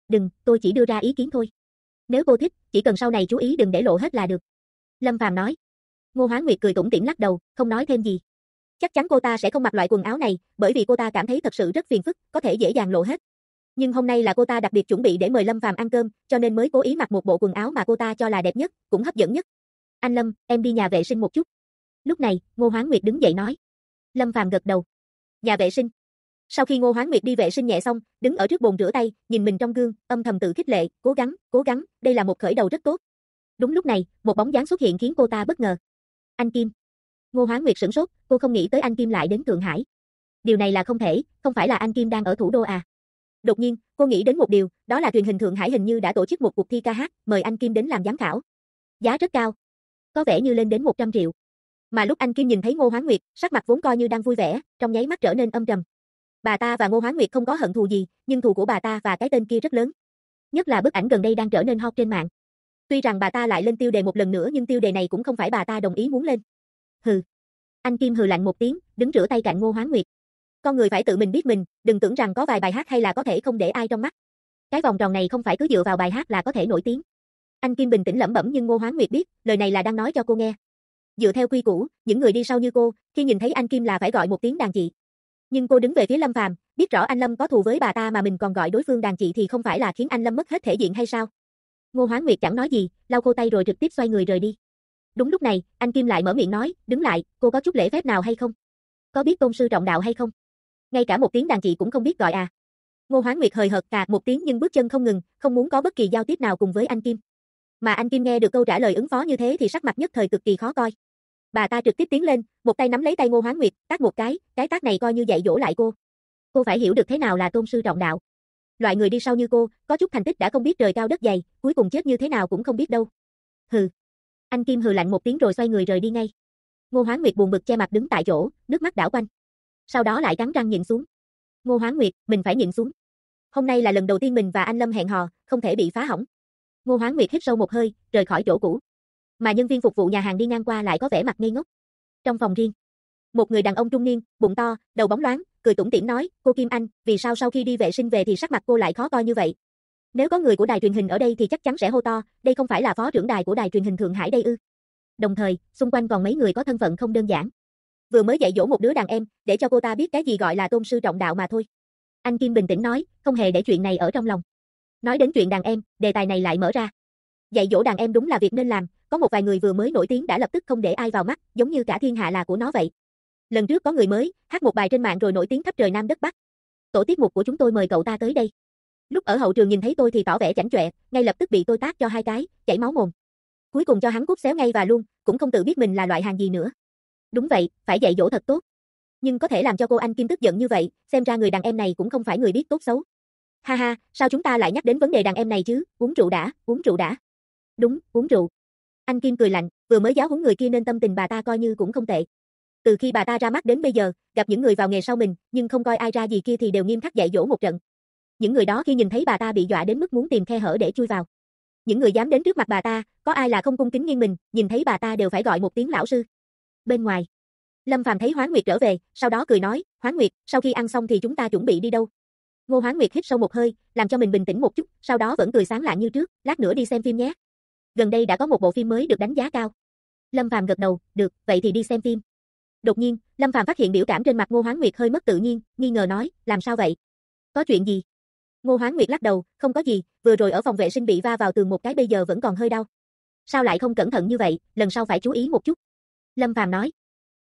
Đừng, tôi chỉ đưa ra ý kiến thôi. Nếu cô thích, chỉ cần sau này chú ý đừng để lộ hết là được. Lâm Phàm nói. Ngô Hoán Nguyệt cười tủm tỉm lắc đầu, không nói thêm gì. Chắc chắn cô ta sẽ không mặc loại quần áo này, bởi vì cô ta cảm thấy thật sự rất phiền phức, có thể dễ dàng lộ hết. Nhưng hôm nay là cô ta đặc biệt chuẩn bị để mời Lâm Phàm ăn cơm, cho nên mới cố ý mặc một bộ quần áo mà cô ta cho là đẹp nhất, cũng hấp dẫn nhất. Anh Lâm, em đi nhà vệ sinh một chút. Lúc này, Ngô Hoán Nguyệt đứng dậy nói. Lâm Phàm gật đầu. Nhà vệ sinh. Sau khi Ngô Hoán Nguyệt đi vệ sinh nhẹ xong, đứng ở trước bồn rửa tay, nhìn mình trong gương, âm thầm tự khích lệ, cố gắng, đây là một khởi đầu rất tốt. Đúng lúc này, một bóng dáng xuất hiện khiến cô ta bất ngờ. Anh Kim. Ngô Hoán Nguyệt sửng sốt, cô không nghĩ tới anh Kim lại đến Thượng Hải. Điều này là không thể, không phải là anh Kim đang ở thủ đô à? Đột nhiên, cô nghĩ đến một điều, đó là truyền hình Thượng Hải hình như đã tổ chức một cuộc thi ca hát, mời anh Kim đến làm giám khảo. Giá rất cao. Có vẻ như lên đến 100 triệu. Mà lúc anh Kim nhìn thấy Ngô Hoán Nguyệt, sắc mặt vốn coi như đang vui vẻ, trong nháy mắt trở nên âm trầm. Bà ta và Ngô Hoán Nguyệt không có hận thù gì, nhưng thù của bà ta và cái tên kia rất lớn. Nhất là bức ảnh gần đây đang trở nên hot trên mạng. Tuy rằng bà ta lại lên tiêu đề một lần nữa nhưng tiêu đề này cũng không phải bà ta đồng ý muốn lên. Hừ. Anh Kim hừ lạnh một tiếng, đứng rửa tay cạnh Ngô Hoán Nguyệt. Con người phải tự mình biết mình, đừng tưởng rằng có vài bài hát hay là có thể không để ai trong mắt. Cái vòng tròn này không phải cứ dựa vào bài hát là có thể nổi tiếng. Anh Kim bình tĩnh lẩm bẩm nhưng Ngô Hoán Nguyệt biết, lời này là đang nói cho cô nghe. Dựa theo quy củ, những người đi sau như cô, khi nhìn thấy anh Kim là phải gọi một tiếng đàn chị. Nhưng cô đứng về phía Lâm Phàm, biết rõ anh Lâm có thù với bà ta mà mình còn gọi đối phương đàn chị thì không phải là khiến anh Lâm mất hết thể diện hay sao? Ngô Hoán Nguyệt chẳng nói gì, lau khô tay rồi trực tiếp xoay người rời đi. Đúng lúc này, anh Kim lại mở miệng nói, đứng lại, cô có chút lễ phép nào hay không? Có biết tôn sư trọng đạo hay không? Ngay cả một tiếng đàn chị cũng không biết gọi à? Ngô Hoán Nguyệt hời hợt cà một tiếng nhưng bước chân không ngừng, không muốn có bất kỳ giao tiếp nào cùng với anh Kim. Mà anh Kim nghe được câu trả lời ứng phó như thế thì sắc mặt nhất thời cực kỳ khó coi. Bà ta trực tiếp tiến lên, một tay nắm lấy tay Ngô Hoán Nguyệt, tát một cái tát này coi như dạy dỗ lại cô. Cô phải hiểu được thế nào là tôn sư trọng đạo. Loại người đi sau như cô, có chút thành tích đã không biết trời cao đất dày, cuối cùng chết như thế nào cũng không biết đâu. Hừ. Anh Kim hừ lạnh một tiếng rồi xoay người rời đi ngay. Ngô Hoán Nguyệt buồn bực che mặt đứng tại chỗ, nước mắt đảo quanh. Sau đó lại cắn răng nhịn xuống. Ngô Hoán Nguyệt, mình phải nhịn xuống. Hôm nay là lần đầu tiên mình và anh Lâm hẹn hò, không thể bị phá hỏng. Ngô Hoán Nguyệt hít sâu một hơi, rời khỏi chỗ cũ. Mà nhân viên phục vụ nhà hàng đi ngang qua lại có vẻ mặt ngây ngốc. Trong phòng riêng, một người đàn ông trung niên, bụng to, đầu bóng loáng, cười tủm tỉm nói, cô Kim Anh, vì sao sau khi đi vệ sinh về thì sắc mặt cô lại khó coi như vậy? Nếu có người của đài truyền hình ở đây thì chắc chắn sẽ hô to, đây không phải là phó trưởng đài của đài truyền hình Thượng Hải đây ư? Đồng thời, xung quanh còn mấy người có thân phận không đơn giản. Vừa mới dạy dỗ một đứa đàn em, để cho cô ta biết cái gì gọi là tôn sư trọng đạo mà thôi. Anh Kim bình tĩnh nói, không hề để chuyện này ở trong lòng. Nói đến chuyện đàn em, đề tài này lại mở ra. Dạy dỗ đàn em đúng là việc nên làm, có một vài người vừa mới nổi tiếng đã lập tức không để ai vào mắt, giống như cả thiên hạ là của nó vậy. Lần trước có người mới, hát một bài trên mạng rồi nổi tiếng khắp trời Nam đất Bắc. Tổ tiết mục của chúng tôi mời cậu ta tới đây. Lúc ở hậu trường nhìn thấy tôi thì tỏ vẻ chảnh chọe, ngay lập tức bị tôi tát cho 2 cái, chảy máu mồm. Cuối cùng cho hắn cút xéo ngay và luôn, cũng không tự biết mình là loại hàng gì nữa. Đúng vậy, phải dạy dỗ thật tốt. Nhưng có thể làm cho cô anh Kim tức giận như vậy, xem ra người đàn em này cũng không phải người biết tốt xấu. Ha ha, sao chúng ta lại nhắc đến vấn đề đàn em này chứ, uống rượu đã, uống rượu đã. Đúng, uống rượu. Anh Kim cười lạnh, vừa mới giáo huấn người kia nên tâm tình bà ta coi như cũng không tệ. Từ khi bà ta ra mắt đến bây giờ, gặp những người vào nghề sau mình, nhưng không coi ai ra gì kia thì đều nghiêm khắc dạy dỗ một trận. Những người đó khi nhìn thấy bà ta bị dọa đến mức muốn tìm khe hở để chui vào. Những người dám đến trước mặt bà ta, có ai là không cung kính nghiêng mình, nhìn thấy bà ta đều phải gọi một tiếng lão sư. Bên ngoài, Lâm Phàm thấy Hoán Nguyệt trở về, sau đó cười nói, Hoán Nguyệt, sau khi ăn xong thì chúng ta chuẩn bị đi đâu? Ngô Hoán Nguyệt hít sâu một hơi, làm cho mình bình tĩnh một chút, sau đó vẫn cười sáng lạng như trước, lát nữa đi xem phim nhé. Gần đây đã có một bộ phim mới được đánh giá cao. Lâm Phàm gật đầu, được, vậy thì đi xem phim. Đột nhiên, Lâm Phàm phát hiện biểu cảm trên mặt Ngô Hoán Nguyệt hơi mất tự nhiên, nghi ngờ nói, làm sao vậy? Có chuyện gì? Ngô Hoán Nguyệt lắc đầu, không có gì, vừa rồi ở phòng vệ sinh bị va vào tường một cái bây giờ vẫn còn hơi đau. Sao lại không cẩn thận như vậy, lần sau phải chú ý một chút. Lâm Phàm nói.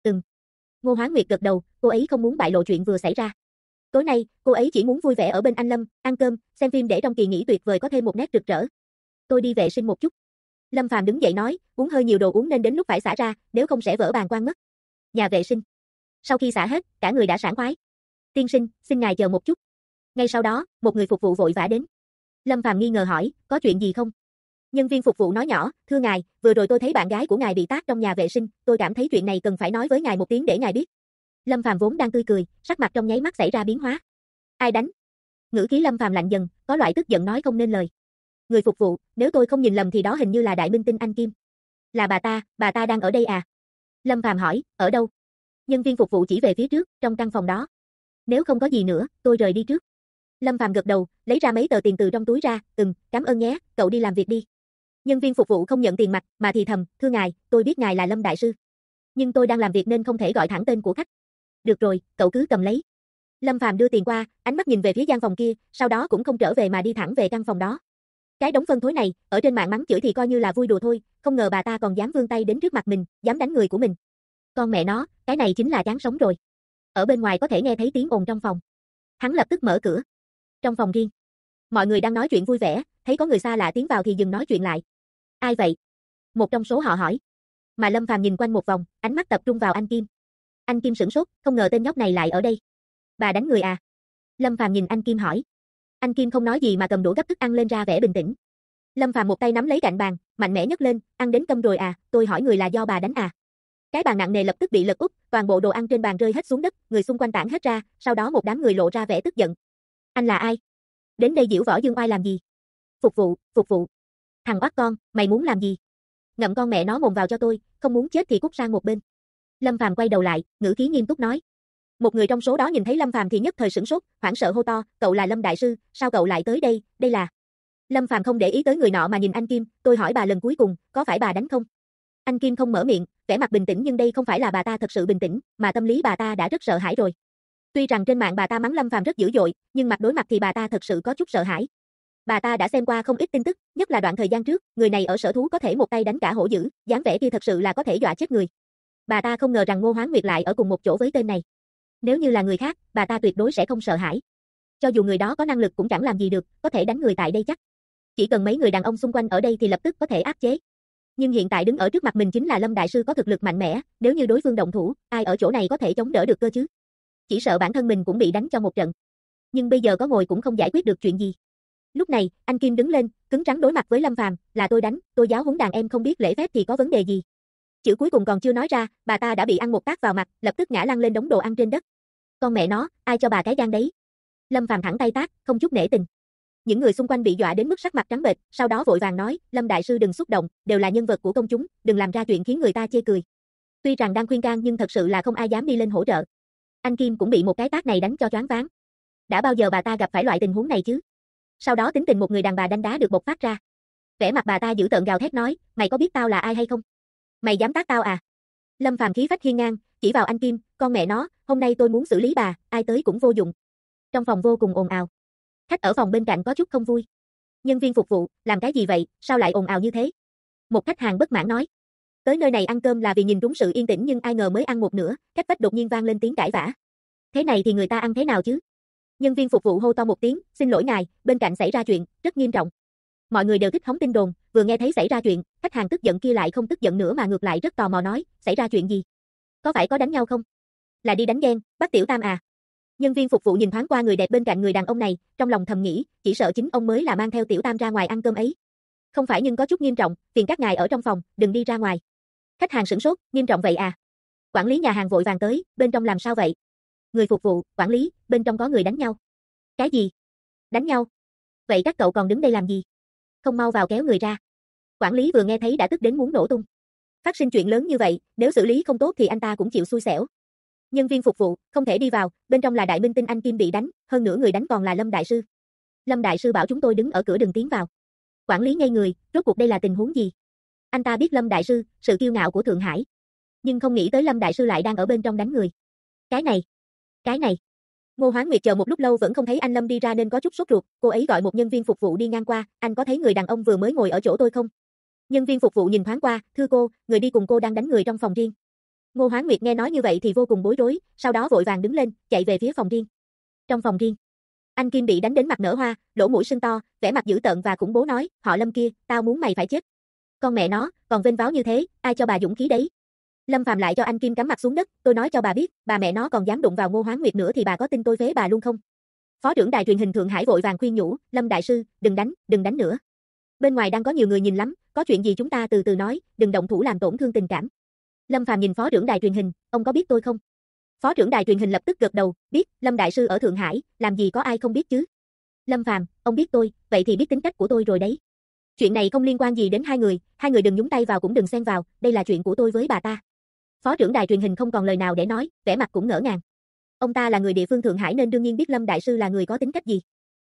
Ngô Hoán Nguyệt gật đầu, cô ấy không muốn bại lộ chuyện vừa xảy ra. Tối nay, cô ấy chỉ muốn vui vẻ ở bên anh Lâm, ăn cơm, xem phim để trong kỳ nghỉ tuyệt vời có thêm một nét rực rỡ. Tôi đi vệ sinh một chút. Lâm Phàm đứng dậy nói, uống hơi nhiều đồ uống nên đến lúc phải xả ra, nếu không sẽ vỡ bàng quang mất. Nhà vệ sinh. Sau khi xả hết, cả người đã sảng khoái. Tiên sinh, xin ngài chờ một chút. Ngay sau đó, một người phục vụ vội vã đến. Lâm Phàm nghi ngờ hỏi, có chuyện gì không? Nhân viên phục vụ nói nhỏ, thưa ngài, vừa rồi tôi thấy bạn gái của ngài bị tát trong nhà vệ sinh, tôi cảm thấy chuyện này cần phải nói với ngài một tiếng để ngài biết. Lâm Phàm vốn đang tươi cười, sắc mặt trong nháy mắt xảy ra biến hóa. Ai đánh? Ngữ khí Lâm Phàm lạnh dần, có loại tức giận nói không nên lời. Người phục vụ, nếu tôi không nhìn lầm thì đó hình như là đại minh tinh anh Kim. Là bà ta đang ở đây à? Lâm Phàm hỏi, ở đâu? Nhân viên phục vụ chỉ về phía trước, trong căn phòng đó. Nếu không có gì nữa, tôi rời đi trước. Lâm Phàm gật đầu, lấy ra mấy tờ tiền từ trong túi ra, cảm ơn nhé, cậu đi làm việc đi. Nhân viên phục vụ không nhận tiền mặt, mà thì thầm, thưa ngài, tôi biết ngài là Lâm đại sư. Nhưng tôi đang làm việc nên không thể gọi thẳng tên của khách. Được rồi, cậu cứ cầm lấy. Lâm Phàm đưa tiền qua, ánh mắt nhìn về phía gian phòng kia, sau đó cũng không trở về mà đi thẳng về căn phòng đó. Cái đống phân thối này, ở trên mạng mắng chửi thì coi như là vui đùa thôi, không ngờ bà ta còn dám vươn tay đến trước mặt mình, dám đánh người của mình. Con mẹ nó, cái này chính là chán sống rồi. Ở bên ngoài có thể nghe thấy tiếng ồn trong phòng. Hắn lập tức mở cửa. Trong phòng riêng, mọi người đang nói chuyện vui vẻ, thấy có người xa lạ tiến vào thì dừng nói chuyện lại. Ai vậy? Một trong số họ hỏi. Mà Lâm Phàm nhìn quanh một vòng, ánh mắt tập trung vào anh Kim. Anh Kim sửng sốt, không ngờ tên nhóc này lại ở đây. Bà đánh người à? Lâm Phàm nhìn anh Kim hỏi. Anh Kim không nói gì mà cầm đũa gắp thức ăn lên ra vẻ bình tĩnh. Lâm Phàm một tay nắm lấy cạnh bàn, mạnh mẽ nhấc lên, ăn đến câm rồi à, tôi hỏi người là do bà đánh à? Cái bàn nặng nề lập tức bị lật úp, toàn bộ đồ ăn trên bàn rơi hết xuống đất, người xung quanh tản hết ra, sau đó một đám người lộ ra vẻ tức giận. Anh là ai? Đến đây giễu võ dương oai làm gì? Phục vụ, phục vụ. Thằng oắt con, mày muốn làm gì? Ngậm con mẹ nó mồm vào cho tôi, không muốn chết thì cút sang một bên. Lâm Phàm quay đầu lại, ngữ khí nghiêm túc nói. Một người trong số đó nhìn thấy Lâm Phàm thì nhất thời sửng sốt, hoảng sợ hô to, cậu là Lâm đại sư, sao cậu lại tới đây, đây là... Lâm Phàm không để ý tới người nọ mà nhìn anh Kim, tôi hỏi bà lần cuối cùng, có phải bà đánh không? Anh Kim không mở miệng, vẻ mặt bình tĩnh nhưng đây không phải là bà ta thật sự bình tĩnh, mà tâm lý bà ta đã rất sợ hãi rồi. Tuy rằng trên mạng bà ta mắng Lâm Phàm rất dữ dội, nhưng mặt đối mặt thì bà ta thật sự có chút sợ hãi. Bà ta đã xem qua không ít tin tức, nhất là đoạn thời gian trước, người này ở sở thú có thể một tay đánh cả hổ dữ, dáng vẻ kia thật sự là có thể dọa chết người. Bà ta không ngờ rằng Ngô Hoán Nguyệt lại ở cùng một chỗ với tên này. Nếu như là người khác, bà ta tuyệt đối sẽ không sợ hãi. Cho dù người đó có năng lực cũng chẳng làm gì được, có thể đánh người tại đây chắc. Chỉ cần mấy người đàn ông xung quanh ở đây thì lập tức có thể áp chế. Nhưng hiện tại đứng ở trước mặt mình chính là Lâm đại sư có thực lực mạnh mẽ, nếu như đối phương động thủ, ai ở chỗ này có thể chống đỡ được cơ chứ? Chỉ sợ bản thân mình cũng bị đánh cho một trận. Nhưng bây giờ có ngồi cũng không giải quyết được chuyện gì. Lúc này, anh Kim đứng lên, cứng rắn đối mặt với Lâm Phàm, là tôi đánh, tôi giáo huấn đàn em không biết lễ phép thì có vấn đề gì. Chữ cuối cùng còn chưa nói ra, bà ta đã bị ăn một tát vào mặt, lập tức ngã lăn lên đống đồ ăn trên đất. Con mẹ nó, ai cho bà cái gan đấy? Lâm Phàm thẳng tay tát, không chút nể tình. Những người xung quanh bị dọa đến mức sắc mặt trắng bệch, sau đó vội vàng nói, Lâm đại sư đừng xúc động, đều là nhân vật của công chúng, đừng làm ra chuyện khiến người ta chê cười. Tuy rằng đang khuyên can nhưng thật sự là không ai dám đi lên hỗ trợ. Anh Kim cũng bị một cái tát này đánh cho choáng váng. Đã bao giờ bà ta gặp phải loại tình huống này chứ? Sau đó tính tình một người đàn bà đanh đá được bộc phát ra. Vẻ mặt bà ta dữ tợn gào thét nói, mày có biết tao là ai hay không? Mày dám tát tao à? Lâm Phàm khí phách hiên ngang, chỉ vào anh Kim, con mẹ nó, hôm nay tôi muốn xử lý bà, ai tới cũng vô dụng. Trong phòng vô cùng ồn ào. Khách ở phòng bên cạnh có chút không vui. Nhân viên phục vụ, làm cái gì vậy, sao lại ồn ào như thế? Một khách hàng bất mãn nói. Tới nơi này ăn cơm là vì nhìn trúng sự yên tĩnh nhưng ai ngờ mới ăn một nửa, cách vách đột nhiên vang lên tiếng cãi vã. Thế này thì người ta ăn thế nào chứ? Nhân viên phục vụ hô to một tiếng, xin lỗi ngài, bên cạnh xảy ra chuyện, rất nghiêm trọng. Mọi người đều thích hóng tin đồn, vừa nghe thấy xảy ra chuyện, khách hàng tức giận kia lại không tức giận nữa mà ngược lại rất tò mò nói, xảy ra chuyện gì? Có phải có đánh nhau không? Là đi đánh ghen, bắt tiểu tam à? Nhân viên phục vụ nhìn thoáng qua người đẹp bên cạnh người đàn ông này, trong lòng thầm nghĩ, chỉ sợ chính ông mới là mang theo tiểu tam ra ngoài ăn cơm ấy. Không phải nhưng có chút nghiêm trọng, phiền các ngài ở trong phòng, đừng đi ra ngoài. Khách hàng sửng sốt, nghiêm trọng vậy à? Quản lý nhà hàng vội vàng tới, bên trong làm sao vậy? Người phục vụ, quản lý, bên trong có người đánh nhau. Cái gì? Đánh nhau? Vậy các cậu còn đứng đây làm gì? Không mau vào kéo người ra. Quản lý vừa nghe thấy đã tức đến muốn nổ tung. Phát sinh chuyện lớn như vậy, nếu xử lý không tốt thì anh ta cũng chịu xui xẻo. Nhân viên phục vụ, không thể đi vào, bên trong là đại minh tinh anh Kim bị đánh, hơn nữa người đánh còn là Lâm đại sư. Lâm đại sư bảo chúng tôi đứng ở cửa đừng tiến vào. Quản lý ngây người, rốt cuộc đây là tình huống gì? Anh ta biết Lâm đại sư, sự kiêu ngạo của Thượng Hải, nhưng không nghĩ tới Lâm đại sư lại đang ở bên trong đánh người. Cái này. Ngô Hoán Nguyệt chờ một lúc lâu vẫn không thấy anh Lâm đi ra nên có chút sốt ruột, cô ấy gọi một nhân viên phục vụ đi ngang qua, anh có thấy người đàn ông vừa mới ngồi ở chỗ tôi không? Nhân viên phục vụ nhìn thoáng qua, thưa cô, người đi cùng cô đang đánh người trong phòng riêng. Ngô Hoán Nguyệt nghe nói như vậy thì vô cùng bối rối, sau đó vội vàng đứng lên, chạy về phía phòng riêng. Trong phòng riêng, anh Kim bị đánh đến mặt nở hoa, lỗ mũi sưng to, vẻ mặt dữ tợn và khủng bố nói, họ Lâm kia, tao muốn mày phải chết. Con mẹ nó, còn vênh váo như thế, ai cho bà dũng khí đấy? Lâm Phàm lại cho anh Kim cắm mặt xuống đất, tôi nói cho bà biết, bà mẹ nó còn dám đụng vào Ngô Hoán Nguyệt nữa thì bà có tin tôi phế bà luôn không? Phó trưởng đài truyền hình Thượng Hải vội vàng khuyên nhủ, Lâm đại sư, đừng đánh nữa. Bên ngoài đang có nhiều người nhìn lắm, có chuyện gì chúng ta từ từ nói, đừng động thủ làm tổn thương tình cảm. Lâm Phàm nhìn phó trưởng đài truyền hình, ông có biết tôi không? Phó trưởng đài truyền hình lập tức gật đầu, biết, Lâm đại sư ở Thượng Hải, làm gì có ai không biết chứ? Lâm Phàm, ông biết tôi, vậy thì biết tính cách của tôi rồi đấy. Chuyện này không liên quan gì đến hai người đừng nhúng tay vào cũng đừng xen vào, đây là chuyện của tôi với bà ta. Phó trưởng đài truyền hình không còn lời nào để nói, vẻ mặt cũng ngỡ ngàng. Ông ta là người địa phương Thượng Hải nên đương nhiên biết Lâm đại sư là người có tính cách gì.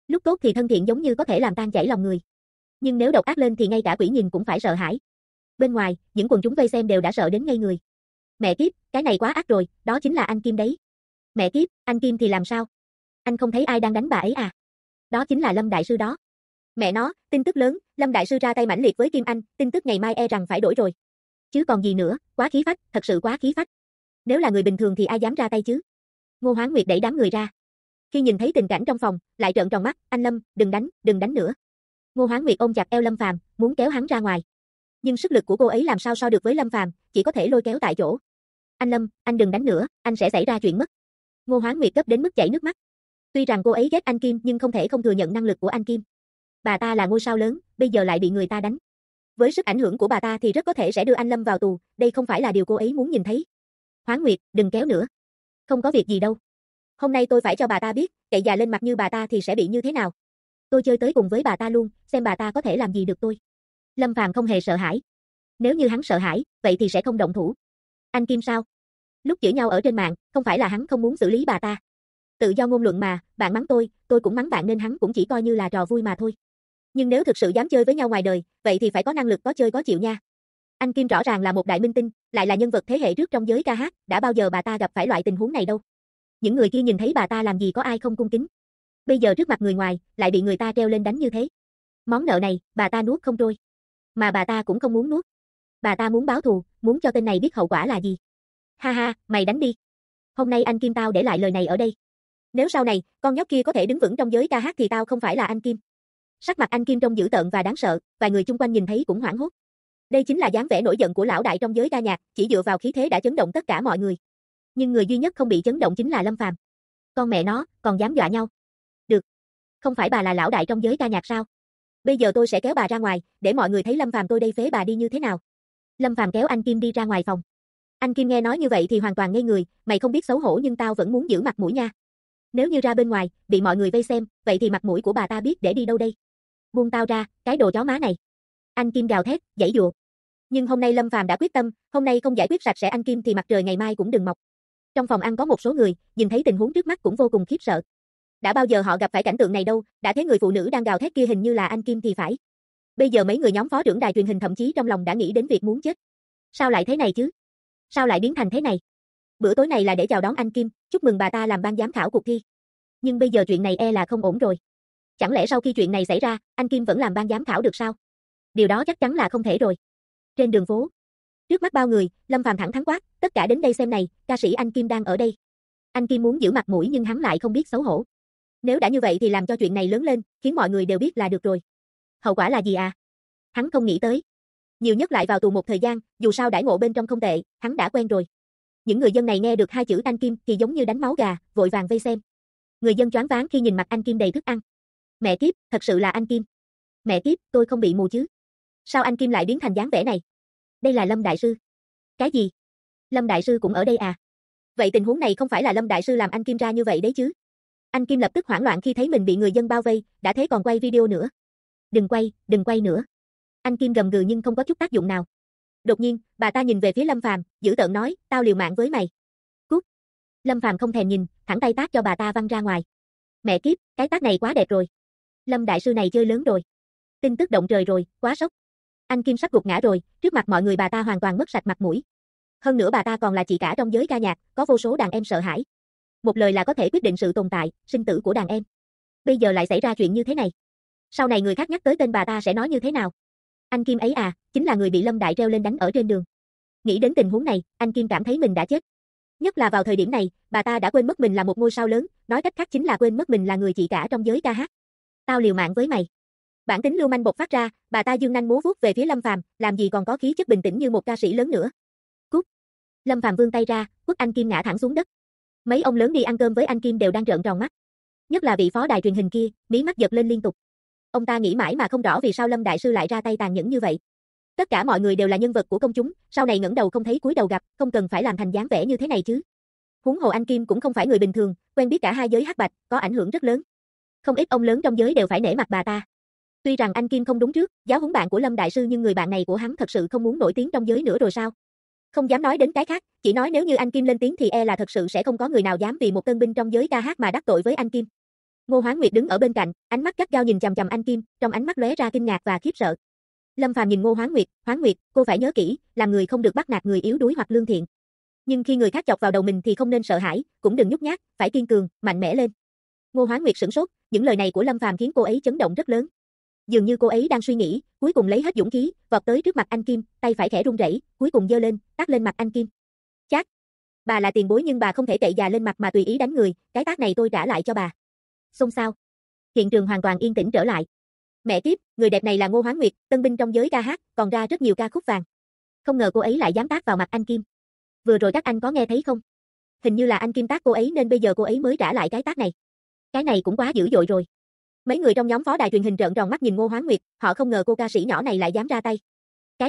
Lúc tốt thì thân thiện giống như có thể làm tan chảy lòng người. Nhưng nếu độc ác lên thì ngay cả quỷ nhìn cũng phải sợ hãi. Bên ngoài, những quần chúng vây xem đều đã sợ đến ngây người. Mẹ kiếp, cái này quá ác rồi, đó chính là anh Kim đấy. Mẹ kiếp, anh Kim thì làm sao? Anh không thấy ai đang đánh bà ấy à? Đó chính là Lâm Đại Sư đó. Mẹ nó, tin tức lớn, Lâm Đại Sư ra tay mãnh liệt với Kim Anh, tin tức ngày mai e rằng phải đổi rồi. Chứ còn gì nữa, quá khí phách, thật sự quá khí phách. Nếu là người bình thường thì ai dám ra tay chứ? Ngô Hoán Nguyệt đẩy đám người ra. Khi nhìn thấy tình cảnh trong phòng, lại trợn tròn mắt, anh Lâm, đừng đánh nữa. Ngô Hoán Nguyệt ôm chặt eo Lâm Phàm, muốn kéo hắn ra ngoài. Nhưng sức lực của cô ấy làm sao so được với Lâm Phàm, chỉ có thể lôi kéo tại chỗ. Anh Lâm, anh đừng đánh nữa, anh sẽ xảy ra chuyện mất. Ngô Hoán Nguyệt gấp đến mức chảy nước mắt. Tuy rằng cô ấy ghét anh Kim nhưng không thể không thừa nhận năng lực của anh Kim. Bà ta là ngôi sao lớn, bây giờ lại bị người ta đánh. Với sức ảnh hưởng của bà ta thì rất có thể sẽ đưa anh Lâm vào tù, đây không phải là điều cô ấy muốn nhìn thấy. Hoán Nguyệt, đừng kéo nữa. Không có việc gì đâu. Hôm nay tôi phải cho bà ta biết, cậy già lên mặt như bà ta thì sẽ bị như thế nào. Tôi chơi tới cùng với bà ta luôn, xem bà ta có thể làm gì được tôi. Lâm Phàm không hề sợ hãi. Nếu như hắn sợ hãi, vậy thì sẽ không động thủ. Anh Kim sao? Lúc chửi nhau ở trên mạng, không phải là hắn không muốn xử lý bà ta. Tự do ngôn luận mà, bạn mắng tôi cũng mắng bạn nên hắn cũng chỉ coi như là trò vui mà thôi. Nhưng nếu thực sự dám chơi với nhau ngoài đời, vậy thì phải có năng lực có chơi có chịu nha. Anh Kim rõ ràng là một đại minh tinh, lại là nhân vật thế hệ trước trong giới ca hát, đã bao giờ bà ta gặp phải loại tình huống này đâu. Những người kia nhìn thấy bà ta làm gì có ai không cung kính. Bây giờ trước mặt người ngoài, lại bị người ta treo lên đánh như thế. Món nợ này, bà ta nuốt không trôi. Mà bà ta cũng không muốn nuốt. Bà ta muốn báo thù, muốn cho tên này biết hậu quả là gì. Ha ha, mày đánh đi. Hôm nay anh Kim tao để lại lời này ở đây. Nếu sau này, con nhóc kia có thể đứng vững trong giới ca hát thì tao không phải là anh Kim. Sắc mặt anh Kim trông dữ tợn và đáng sợ, vài người chung quanh nhìn thấy cũng hoảng hốt. Đây chính là dáng vẻ nổi giận của lão đại trong giới ca nhạc, chỉ dựa vào khí thế đã chấn động tất cả mọi người. Nhưng người duy nhất không bị chấn động chính là Lâm Phàm. Con mẹ nó, còn dám dọa nhau. Được. Không phải bà là lão đại trong giới ca nhạc sao? Bây giờ tôi sẽ kéo bà ra ngoài, để mọi người thấy Lâm Phàm tôi đây phế bà đi như thế nào. Lâm Phàm kéo anh Kim đi ra ngoài phòng. Anh Kim nghe nói như vậy thì hoàn toàn ngây người, mày không biết xấu hổ nhưng tao vẫn muốn giữ mặt mũi nha. Nếu như ra bên ngoài, bị mọi người vây xem, vậy thì mặt mũi của bà ta biết để đi đâu đây? Buông tao ra, cái đồ chó má này. Anh Kim gào thét, giãy giụa. Nhưng hôm nay Lâm Phàm đã quyết tâm, hôm nay không giải quyết sạch sẽ anh Kim thì mặt trời ngày mai cũng đừng mọc. Trong phòng ăn có một số người, nhìn thấy tình huống trước mắt cũng vô cùng khiếp sợ. Đã bao giờ họ gặp phải cảnh tượng này đâu, đã thấy người phụ nữ đang gào thét kia hình như là anh Kim thì phải. Bây giờ mấy người nhóm phó trưởng đài truyền hình thậm chí trong lòng đã nghĩ đến việc muốn chết. Sao lại thế này chứ? Sao lại biến thành thế này? Bữa tối này là để chào đón anh Kim, chúc mừng bà ta làm ban giám khảo cuộc thi. Nhưng bây giờ chuyện này e là không ổn rồi. Chẳng lẽ sau khi chuyện này xảy ra, anh Kim vẫn làm ban giám khảo được sao? Điều đó chắc chắn là không thể rồi. Trên đường phố, trước mắt bao người, Lâm Phàm thẳng thắn quát, tất cả đến đây xem này, ca sĩ anh Kim đang ở đây. Anh Kim muốn giữ mặt mũi nhưng hắn lại không biết xấu hổ. Nếu đã như vậy thì làm cho chuyện này lớn lên, khiến mọi người đều biết là được rồi. Hậu quả là gì à? Hắn không nghĩ tới. Nhiều nhất lại vào tù một thời gian, dù sao đãi ngộ bên trong không tệ, hắn đã quen rồi. Những người dân này nghe được hai chữ anh Kim thì giống như đánh máu gà, vội vàng vây xem. Người dân choáng váng khi nhìn mặt anh Kim đầy thức ăn. Mẹ kiếp, thật sự là anh Kim. Mẹ kiếp, tôi không bị mù chứ? Sao anh Kim lại biến thành dáng vẻ này? Đây là Lâm Đại Sư. Cái gì? Lâm Đại Sư cũng ở đây à? Vậy tình huống này không phải là Lâm Đại Sư làm anh Kim ra như vậy đấy chứ? Anh Kim lập tức hoảng loạn khi thấy mình bị người dân bao vây, đã thế còn quay video nữa. Đừng quay nữa. Anh Kim gầm gừ nhưng không có chút tác dụng nào. Đột nhiên, bà ta nhìn về phía Lâm Phàm, dữ tợn nói, tao liều mạng với mày. Cút. Lâm Phàm không thèm nhìn, thẳng tay tát cho bà ta văng ra ngoài. Mẹ kiếp, cái tát này quá đẹp rồi. Lâm Đại Sư này chơi lớn rồi. Tin tức động trời rồi, quá sốc. Anh Kim sắp gục ngã rồi, trước mặt mọi người bà ta hoàn toàn mất sạch mặt mũi. Hơn nữa bà ta còn là chị cả trong giới ca nhạc, có vô số đàn em sợ hãi. Một lời là có thể quyết định sự tồn tại, sinh tử của đàn em. Bây giờ lại xảy ra chuyện như thế này. Sau này người khác nhắc tới tên bà ta sẽ nói như thế nào? Anh Kim ấy à, chính là người bị Lâm Đại treo lên đánh ở trên đường. Nghĩ đến tình huống này, anh Kim cảm thấy mình đã chết. Nhất là vào thời điểm này, bà ta đã quên mất mình là một ngôi sao lớn, nói cách khác chính là quên mất mình là người chị cả trong giới ca hát. Tao liều mạng với mày. Bản tính lưu manh bộc phát ra, bà ta dương nanh múa vuốt về phía Lâm Phàm, làm gì còn có khí chất bình tĩnh như một ca sĩ lớn nữa. Cút. Lâm Phàm vươn tay ra, quất anh Kim ngã thẳng xuống đất. Mấy ông lớn đi ăn cơm với anh Kim đều đang trợn tròn mắt. Nhất là vị phó đài truyền hình kia, mí mắt giật lên liên tục. Ông ta nghĩ mãi mà không rõ vì sao Lâm Đại Sư lại ra tay tàn nhẫn như vậy. Tất cả mọi người đều là nhân vật của công chúng, sau này ngẩng đầu không thấy cúi đầu gặp, không cần phải làm thành dáng vẻ như thế này chứ. Huống hồ anh Kim cũng không phải người bình thường, quen biết cả hai giới hắc bạch, có ảnh hưởng rất lớn. Không ít ông lớn trong giới đều phải nể mặt bà ta. Tuy rằng anh Kim không đúng trước, giáo huấn bạn của Lâm Đại Sư nhưng người bạn này của hắn thật sự không muốn nổi tiếng trong giới nữa rồi sao? Không dám nói đến cái khác, chỉ nói nếu như anh Kim lên tiếng thì e là thật sự sẽ không có người nào dám vì một tân binh trong giới ca hát mà đắc tội với anh Kim. Ngô Hoán Nguyệt đứng ở bên cạnh, ánh mắt gắt gao nhìn chằm chằm anh Kim, trong ánh mắt lóe ra kinh ngạc và khiếp sợ. Lâm Phàm nhìn Ngô Hoán Nguyệt, cô phải nhớ kỹ, làm người không được bắt nạt người yếu đuối hoặc lương thiện. Nhưng khi người khác chọc vào đầu mình thì không nên sợ hãi, cũng đừng nhút nhát, phải kiên cường, mạnh mẽ lên. Ngô Hoán Nguyệt sửng sốt, những lời này của Lâm Phàm khiến cô ấy chấn động rất lớn. Dường như cô ấy đang suy nghĩ, cuối cùng lấy hết dũng khí, vọt tới trước mặt anh Kim, tay phải khẽ run rẩy, cuối cùng giơ lên, tát lên mặt anh Kim. Chát! Bà là tiền bối nhưng bà không thể tệ già lên mặt mà tùy ý đánh người, cái tát này tôi trả lại cho bà. Xôn xao. Hiện trường hoàn toàn yên tĩnh trở lại. Mẹ kiếp, người đẹp này là Ngô Hoán Nguyệt, tân binh trong giới ca hát, còn ra rất nhiều ca khúc vàng. Không ngờ cô ấy lại dám tát vào mặt anh Kim. Vừa rồi các anh có nghe thấy không? Hình như là anh Kim tát cô ấy nên bây giờ cô ấy mới trả lại cái tát này. Cái này cũng quá dữ dội rồi. Mấy người trong nhóm phó đài truyền hình trợn tròn mắt nhìn Ngô Hoán Nguyệt, họ không ngờ cô ca sĩ nhỏ này lại dám ra tay. Cái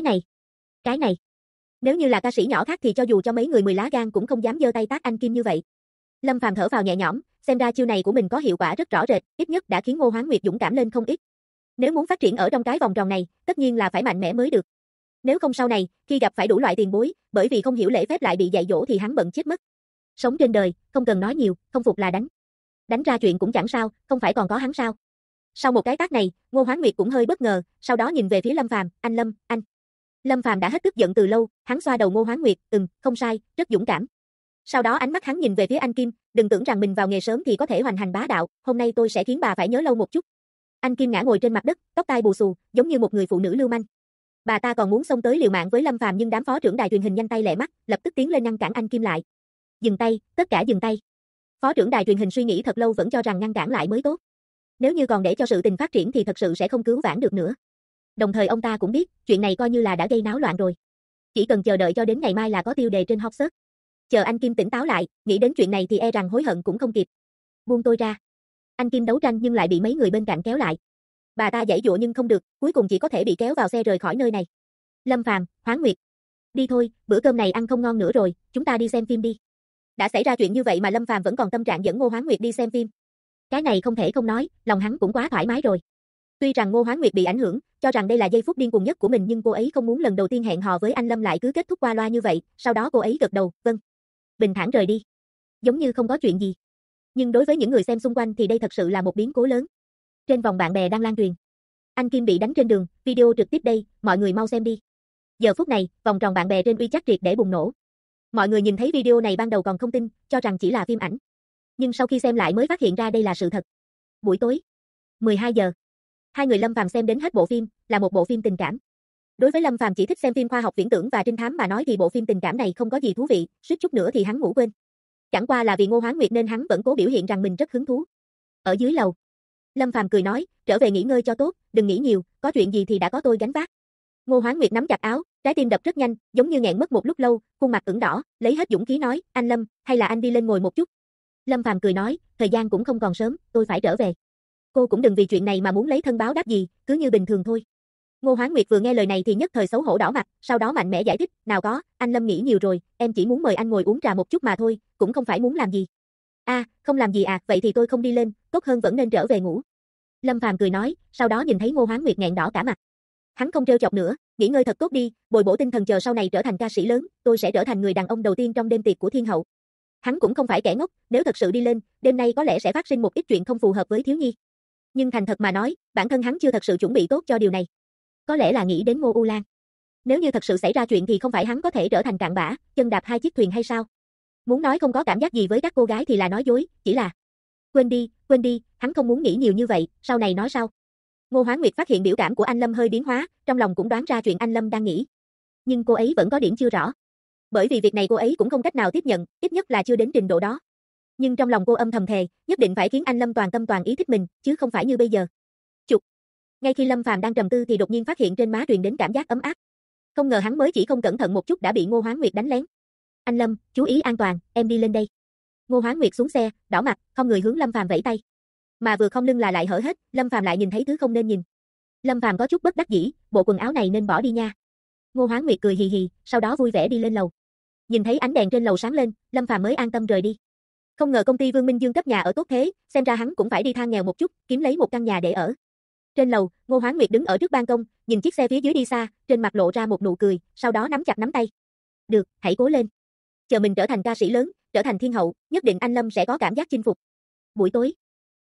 này. Nếu như là ca sĩ nhỏ khác thì cho dù cho mấy người 10 lá gan cũng không dám giơ tay tát anh Kim như vậy. Lâm Phàm thở phào nhẹ nhõm, xem ra chiêu này của mình có hiệu quả rất rõ rệt, ít nhất đã khiến Ngô Hoán Nguyệt dũng cảm lên không ít. Nếu muốn phát triển ở trong cái vòng tròn này, tất nhiên là phải mạnh mẽ mới được. Nếu không sau này, khi gặp phải đủ loại tiền bối, bởi vì không hiểu lễ phép lại bị dạy dỗ thì hắn bận chết mất. Sống trên đời, không cần nói nhiều, không phục là đánh. Đánh ra chuyện cũng chẳng sao, không phải còn có hắn sao? Sau một cái tát này, Ngô Hoán Nguyệt cũng hơi bất ngờ, sau đó nhìn về phía Lâm Phàm, "Anh Lâm, anh." Lâm Phàm đã hết tức giận từ lâu, hắn xoa đầu Ngô Hoán Nguyệt, không sai, rất dũng cảm." Sau đó ánh mắt hắn nhìn về phía anh Kim, "Đừng tưởng rằng mình vào nghề sớm thì có thể hoành hành bá đạo, hôm nay tôi sẽ khiến bà phải nhớ lâu một chút." Anh Kim ngã ngồi trên mặt đất, tóc tai bù xù, giống như một người phụ nữ lưu manh. Bà ta còn muốn xông tới liều mạng với Lâm Phàm nhưng đám phó trưởng đài truyền hình nhanh tay lẹ mắt, lập tức tiến lên ngăn cản anh Kim lại. "Dừng tay, tất cả dừng tay." Phó trưởng đài truyền hình suy nghĩ thật lâu vẫn cho rằng ngăn cản lại mới tốt. Nếu như còn để cho sự tình phát triển thì thật sự sẽ không cứu vãn được nữa. Đồng thời ông ta cũng biết, chuyện này coi như là đã gây náo loạn rồi. Chỉ cần chờ đợi cho đến ngày mai là có tiêu đề trên hot search. Chờ anh Kim tỉnh táo lại, nghĩ đến chuyện này thì e rằng hối hận cũng không kịp. "Buông tôi ra." Anh Kim đấu tranh nhưng lại bị mấy người bên cạnh kéo lại. Bà ta giãy giụa nhưng không được, cuối cùng chỉ có thể bị kéo vào xe rời khỏi nơi này. "Lâm Phàm, Hoán Nguyệt, đi thôi, bữa cơm này ăn không ngon nữa rồi, chúng ta đi xem phim đi." Đã xảy ra chuyện như vậy mà Lâm Phàm vẫn còn tâm trạng dẫn Ngô Hoán Nguyệt đi xem phim. Cái này không thể không nói, lòng hắn cũng quá thoải mái rồi. Tuy rằng Ngô Hoán Nguyệt bị ảnh hưởng, cho rằng đây là giây phút điên cuồng nhất của mình nhưng cô ấy không muốn lần đầu tiên hẹn hò với anh Lâm lại cứ kết thúc qua loa như vậy, sau đó cô ấy gật đầu, "Vâng." Bình thản rời đi. Giống như không có chuyện gì. Nhưng đối với những người xem xung quanh thì đây thật sự là một biến cố lớn. Trên vòng bạn bè đang lan truyền. Anh Kim bị đánh trên đường, video trực tiếp đây, mọi người mau xem đi. Giờ phút này, vòng tròn bạn bè trên WeChat triệt để bùng nổ. Mọi người nhìn thấy video này ban đầu còn không tin, cho rằng chỉ là phim ảnh. Nhưng sau khi xem lại mới phát hiện ra đây là sự thật. Buổi tối, 12 giờ. Hai người Lâm Phàm xem đến hết bộ phim, là một bộ phim tình cảm. Đối với Lâm Phàm chỉ thích xem phim khoa học viễn tưởng và trinh thám mà nói thì bộ phim tình cảm này không có gì thú vị, suýt chút nữa thì hắn ngủ quên. Chẳng qua là vì Ngô Hoán Nguyệt nên hắn vẫn cố biểu hiện rằng mình rất hứng thú. Ở dưới lầu, Lâm Phàm cười nói, "Trở về nghỉ ngơi cho tốt, đừng nghĩ nhiều, có chuyện gì thì đã có tôi gánh vác." Ngô Hoán Nguyệt nắm chặt áo, trái tim đập rất nhanh, giống như nghẹn mất một lúc lâu, khuôn mặt ửng đỏ, lấy hết dũng khí nói, "Anh Lâm, hay là anh đi lên ngồi một chút." Lâm Phàm cười nói, "Thời gian cũng không còn sớm, tôi phải trở về." Cô cũng đừng vì chuyện này mà muốn lấy thân báo đáp gì, cứ như bình thường thôi. Ngô Hoán Nguyệt vừa nghe lời này thì nhất thời xấu hổ đỏ mặt, sau đó mạnh mẽ giải thích, "Nào có, anh Lâm nghĩ nhiều rồi, em chỉ muốn mời anh ngồi uống trà một chút mà thôi, cũng không phải muốn làm gì." Không làm gì à, vậy thì tôi không đi lên, tốt hơn vẫn nên trở về ngủ." Lâm Phàm cười nói, sau đó nhìn thấy Ngô Hoán Nguyệt nghẹn đỏ cả mặt. Hắn không trêu chọc nữa, "Nghỉ ngơi thật tốt đi, bồi bổ tinh thần chờ sau này trở thành ca sĩ lớn, tôi sẽ trở thành người đàn ông đầu tiên trong đêm tiệc của thiên hậu." Hắn cũng không phải kẻ ngốc, nếu thật sự đi lên, đêm nay có lẽ sẽ phát sinh một ít chuyện không phù hợp với thiếu nhi. Nhưng thành thật mà nói, bản thân hắn chưa thật sự chuẩn bị tốt cho điều này. Có lẽ là nghĩ đến Ngô U Lan. Nếu như thật sự xảy ra chuyện thì không phải hắn có thể trở thành cặn bã, chân đạp hai chiếc thuyền hay sao? Muốn nói không có cảm giác gì với các cô gái thì là nói dối, chỉ là quên đi, hắn không muốn nghĩ nhiều như vậy, sau này nói sau. Ngô Hoán Nguyệt phát hiện biểu cảm của anh Lâm hơi biến hóa, trong lòng cũng đoán ra chuyện anh Lâm đang nghĩ. Nhưng cô ấy vẫn có điểm chưa rõ. Bởi vì việc này cô ấy cũng không cách nào tiếp nhận, ít nhất là chưa đến trình độ đó. Nhưng trong lòng cô âm thầm thề, nhất định phải khiến anh Lâm toàn tâm toàn ý thích mình, chứ không phải như bây giờ. Chụp. Ngay khi Lâm Phàm đang trầm tư thì đột nhiên phát hiện trên má truyền đến cảm giác ấm áp. Không ngờ hắn mới chỉ không cẩn thận một chút đã bị Ngô Hoán Nguyệt đánh lén. "Anh Lâm, chú ý an toàn, em đi lên đây." Ngô Hoán Nguyệt xuống xe, đỏ mặt, không người hướng Lâm Phàm vẫy tay. Mà vừa không lưng là lại hở hết, Lâm Phàm lại nhìn thấy thứ không nên nhìn. Lâm Phàm có chút bất đắc dĩ, "Bộ quần áo này nên bỏ đi nha." Ngô Hoán Nguyệt cười hì hì, sau đó vui vẻ đi lên lầu. Nhìn thấy ánh đèn trên lầu sáng lên, Lâm Phàm mới an tâm rời đi. Không ngờ công ty Vương Minh Dương cấp nhà ở tốt thế, xem ra hắn cũng phải đi thang nghèo một chút, kiếm lấy một căn nhà để ở. Trên lầu, Ngô Hoán Nguyệt đứng ở trước ban công, nhìn chiếc xe phía dưới đi xa, trên mặt lộ ra một nụ cười, sau đó nắm chặt nắm tay. "Được, hãy cố lên. Chờ mình trở thành ca sĩ lớn, trở thành thiên hậu, nhất định anh Lâm sẽ có cảm giác chinh phục." Buổi tối,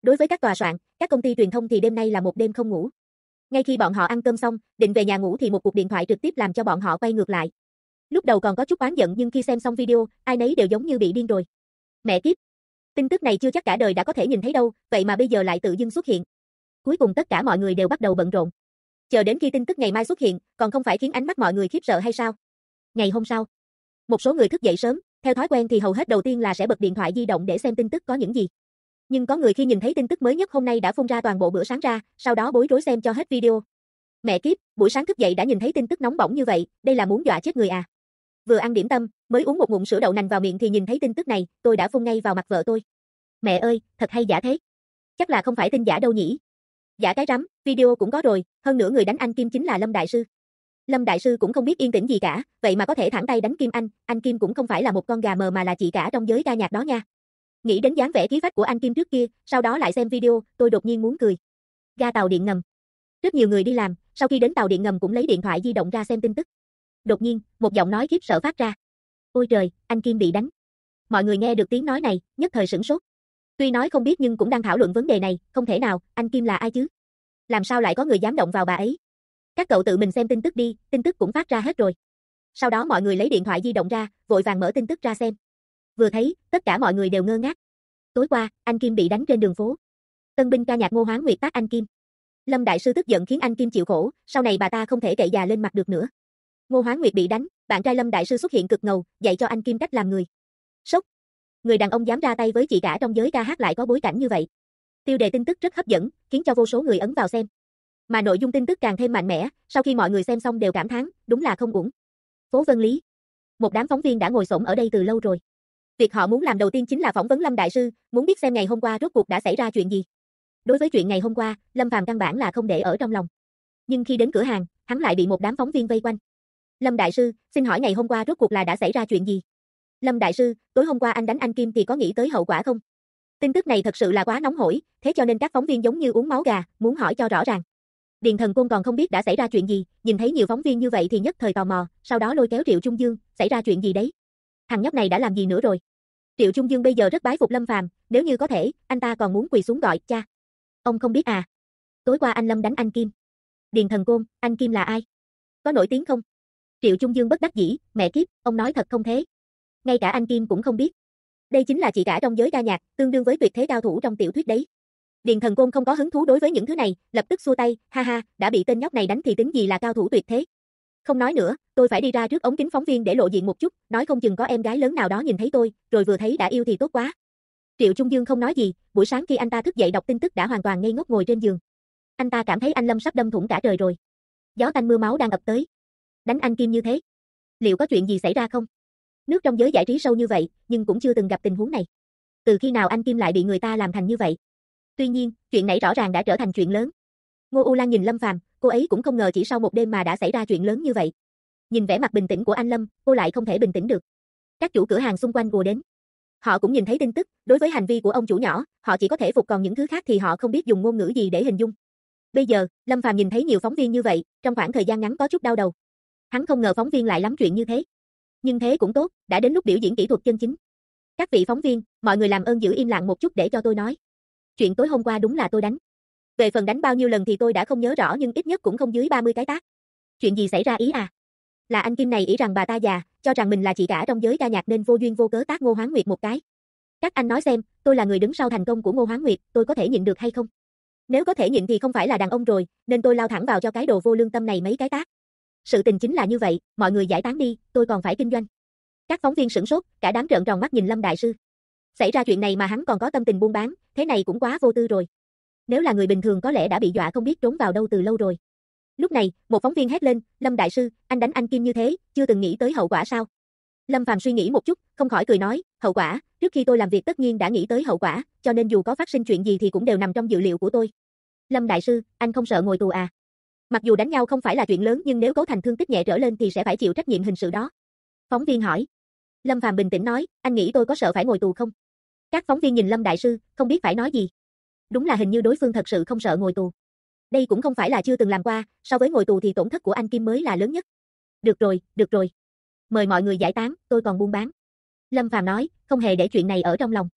Đối với các tòa soạn, các công ty truyền thông thì đêm nay là một đêm không ngủ. Ngay khi bọn họ ăn cơm xong, định về nhà ngủ thì một cuộc điện thoại trực tiếp làm cho bọn họ quay ngược lại. Lúc đầu còn có chút oán giận nhưng khi xem xong video, ai nấy đều giống như bị điên rồi. Mẹ kiếp, tin tức này chưa chắc cả đời đã có thể nhìn thấy đâu, vậy mà bây giờ lại tự dưng xuất hiện. Cuối cùng tất cả mọi người đều bắt đầu bận rộn. Chờ đến khi tin tức ngày mai xuất hiện, còn không phải khiến ánh mắt mọi người khiếp sợ hay sao? Ngày hôm sau, một số người thức dậy sớm, theo thói quen thì hầu hết đầu tiên là sẽ bật điện thoại di động để xem tin tức có những gì. Nhưng có người khi nhìn thấy tin tức mới nhất hôm nay đã phun ra toàn bộ bữa sáng ra, sau đó bối rối xem cho hết video. Mẹ kiếp, buổi sáng thức dậy đã nhìn thấy tin tức nóng bỏng như vậy, đây là muốn dọa chết người à? Vừa ăn điểm tâm, mới uống một ngụm sữa đậu nành vào miệng thì nhìn thấy tin tức này, tôi đã phun ngay vào mặt vợ tôi. Mẹ ơi, thật hay giả thế? Chắc là không phải tin giả đâu nhỉ? Giả cái rắm, video cũng có rồi, hơn nữa người đánh anh Kim chính là Lâm Đại Sư. Lâm Đại Sư cũng không biết yên tĩnh gì cả, vậy mà có thể thẳng tay đánh Kim anh Kim cũng không phải là một con gà mờ mà là chị cả trong giới ca nhạc đó nha. Nghĩ đến dáng vẻ khí phách của anh Kim trước kia, sau đó lại xem video, tôi đột nhiên muốn cười. Ga tàu điện ngầm. Rất nhiều người đi làm, sau khi đến tàu điện ngầm cũng lấy điện thoại di động ra xem tin tức. Đột nhiên, một giọng nói khiếp sợ phát ra. Ôi trời, anh Kim bị đánh. Mọi người nghe được tiếng nói này, nhất thời sửng sốt. Tuy nói không biết nhưng cũng đang thảo luận vấn đề này, không thể nào, anh Kim là ai chứ? Làm sao lại có người dám động vào bà ấy? Các cậu tự mình xem tin tức đi, tin tức cũng phát ra hết rồi. Sau đó mọi người lấy điện thoại di động ra, vội vàng mở tin tức ra xem. Vừa thấy, tất cả mọi người đều ngơ ngác. Tối qua, anh Kim bị đánh trên đường phố. Tân binh ca nhạc Ngô Hoán Nguyệt tác anh Kim. Lâm Đại Sư tức giận khiến anh Kim chịu khổ, sau này bà ta không thể cậy già lên mặt được nữa. Ngô Hoán Nguyệt bị đánh, bạn trai Lâm Đại Sư xuất hiện cực ngầu, dạy cho anh Kim cách làm người. Sốc. Người đàn ông dám ra tay với chị cả trong giới ca hát lại có bối cảnh như vậy. Tiêu đề tin tức rất hấp dẫn, khiến cho vô số người ấn vào xem. Mà nội dung tin tức càng thêm mạnh mẽ, sau khi mọi người xem xong đều cảm thán, đúng là không uổng. Phố Vân Lý. Một đám phóng viên đã ngồi xổm ở đây từ lâu rồi. Việc họ muốn làm đầu tiên chính là phỏng vấn Lâm Đại Sư, muốn biết xem ngày hôm qua rốt cuộc đã xảy ra chuyện gì. Đối với chuyện ngày hôm qua, Lâm Phàm căn bản là không để ở trong lòng. Nhưng khi đến cửa hàng, hắn lại bị một đám phóng viên vây quanh. Lâm Đại Sư, xin hỏi ngày hôm qua rốt cuộc là đã xảy ra chuyện gì? Lâm Đại Sư, tối hôm qua anh đánh anh Kim thì có nghĩ tới hậu quả không? Tin tức này thật sự là quá nóng hổi, thế cho nên các phóng viên giống như uống máu gà, muốn hỏi cho rõ ràng. Điền Thần Côn còn không biết đã xảy ra chuyện gì, nhìn thấy nhiều phóng viên như vậy thì nhất thời tò mò, sau đó lôi kéo Triệu Trung Dương, xảy ra chuyện gì đấy? Thằng nhóc này đã làm gì nữa rồi? Triệu Trung Dương bây giờ rất bái phục Lâm Phàm, nếu như có thể, anh ta còn muốn quỳ xuống gọi cha. Ông không biết à? Tối qua anh Lâm đánh anh Kim. Điền Thần Côn, anh Kim là ai? Có nổi tiếng không? Triệu Trung Dương bất đắc dĩ, mẹ kiếp, ông nói thật không thế? Ngay cả anh Kim cũng không biết. Đây chính là chị cả trong giới ca nhạc, tương đương với tuyệt thế cao thủ trong tiểu thuyết đấy. Điền Thần Côn không có hứng thú đối với những thứ này, lập tức xua tay, ha ha, đã bị tên nhóc này đánh thì tính gì là cao thủ tuyệt thế. Không nói nữa, tôi phải đi ra trước ống kính phóng viên để lộ diện một chút, nói không chừng có em gái lớn nào đó nhìn thấy tôi, rồi vừa thấy đã yêu thì tốt quá. Triệu Trung Dương không nói gì, buổi sáng khi anh ta thức dậy đọc tin tức đã hoàn toàn ngây ngốc ngồi trên giường. Anh ta cảm thấy anh Lâm sắp đâm thủng cả trời rồi. Gió tanh mưa máu đang ập tới. Đánh anh Kim như thế, liệu có chuyện gì xảy ra không? Nước trong giới giải trí sâu như vậy, nhưng cũng chưa từng gặp tình huống này. Từ khi nào anh Kim lại bị người ta làm thành như vậy? Tuy nhiên, chuyện này rõ ràng đã trở thành chuyện lớn. Ngô U Lan nhìn Lâm Phàm, cô ấy cũng không ngờ chỉ sau một đêm mà đã xảy ra chuyện lớn như vậy. Nhìn vẻ mặt bình tĩnh của anh Lâm, cô lại không thể bình tĩnh được. Các chủ cửa hàng xung quanh ùa đến. Họ cũng nhìn thấy tin tức, đối với hành vi của ông chủ nhỏ, họ chỉ có thể phục còn những thứ khác thì họ không biết dùng ngôn ngữ gì để hình dung. Bây giờ, Lâm Phàm nhìn thấy nhiều phóng viên như vậy, trong khoảng thời gian ngắn có chút đau đầu. Hắn không ngờ phóng viên lại lắm chuyện như thế. Nhưng thế cũng tốt, đã đến lúc biểu diễn kỹ thuật chân chính. Các vị phóng viên, mọi người làm ơn giữ im lặng một chút để cho tôi nói. Chuyện tối hôm qua đúng là tôi đánh. Về phần đánh bao nhiêu lần thì tôi đã không nhớ rõ nhưng ít nhất cũng không dưới 30 cái tát. Chuyện gì xảy ra ý à? Là anh Kim này ỷ rằng bà ta già, cho rằng mình là chị cả trong giới ca nhạc nên vô duyên vô cớ tát Ngô Hoán Nguyệt một cái. Các anh nói xem, tôi là người đứng sau thành công của Ngô Hoán Nguyệt, tôi có thể nhịn được hay không? Nếu có thể nhịn thì không phải là đàn ông rồi, nên tôi lao thẳng vào cho cái đồ vô lương tâm này mấy cái tát. Sự tình chính là như vậy, mọi người giải tán đi, tôi còn phải kinh doanh. Các phóng viên sửng sốt, cả đám trợn tròn mắt nhìn Lâm Đại Sư. Xảy ra chuyện này mà hắn còn có tâm tình buôn bán, thế này cũng quá vô tư rồi. Nếu là người bình thường có lẽ đã bị dọa không biết trốn vào đâu từ lâu rồi. Lúc này, một phóng viên hét lên, Lâm Đại Sư, anh đánh anh Kim như thế, chưa từng nghĩ tới hậu quả sao? Lâm Phàm suy nghĩ một chút, không khỏi cười nói, hậu quả, trước khi tôi làm việc tất nhiên đã nghĩ tới hậu quả, cho nên dù có phát sinh chuyện gì thì cũng đều nằm trong dự liệu của tôi. Lâm Đại Sư, anh không sợ ngồi tù à? Mặc dù đánh nhau không phải là chuyện lớn nhưng nếu cấu thành thương tích nhẹ trở lên thì sẽ phải chịu trách nhiệm hình sự đó. Phóng viên hỏi. Lâm Phàm bình tĩnh nói, anh nghĩ tôi có sợ phải ngồi tù không? Các phóng viên nhìn Lâm Đại Sư, không biết phải nói gì. Đúng là hình như đối phương thật sự không sợ ngồi tù. Đây cũng không phải là chưa từng làm qua, so với ngồi tù thì tổn thất của anh Kim mới là lớn nhất. Được rồi, được rồi. Mời mọi người giải tán, tôi còn buôn bán. Lâm Phàm nói, không hề để chuyện này ở trong lòng.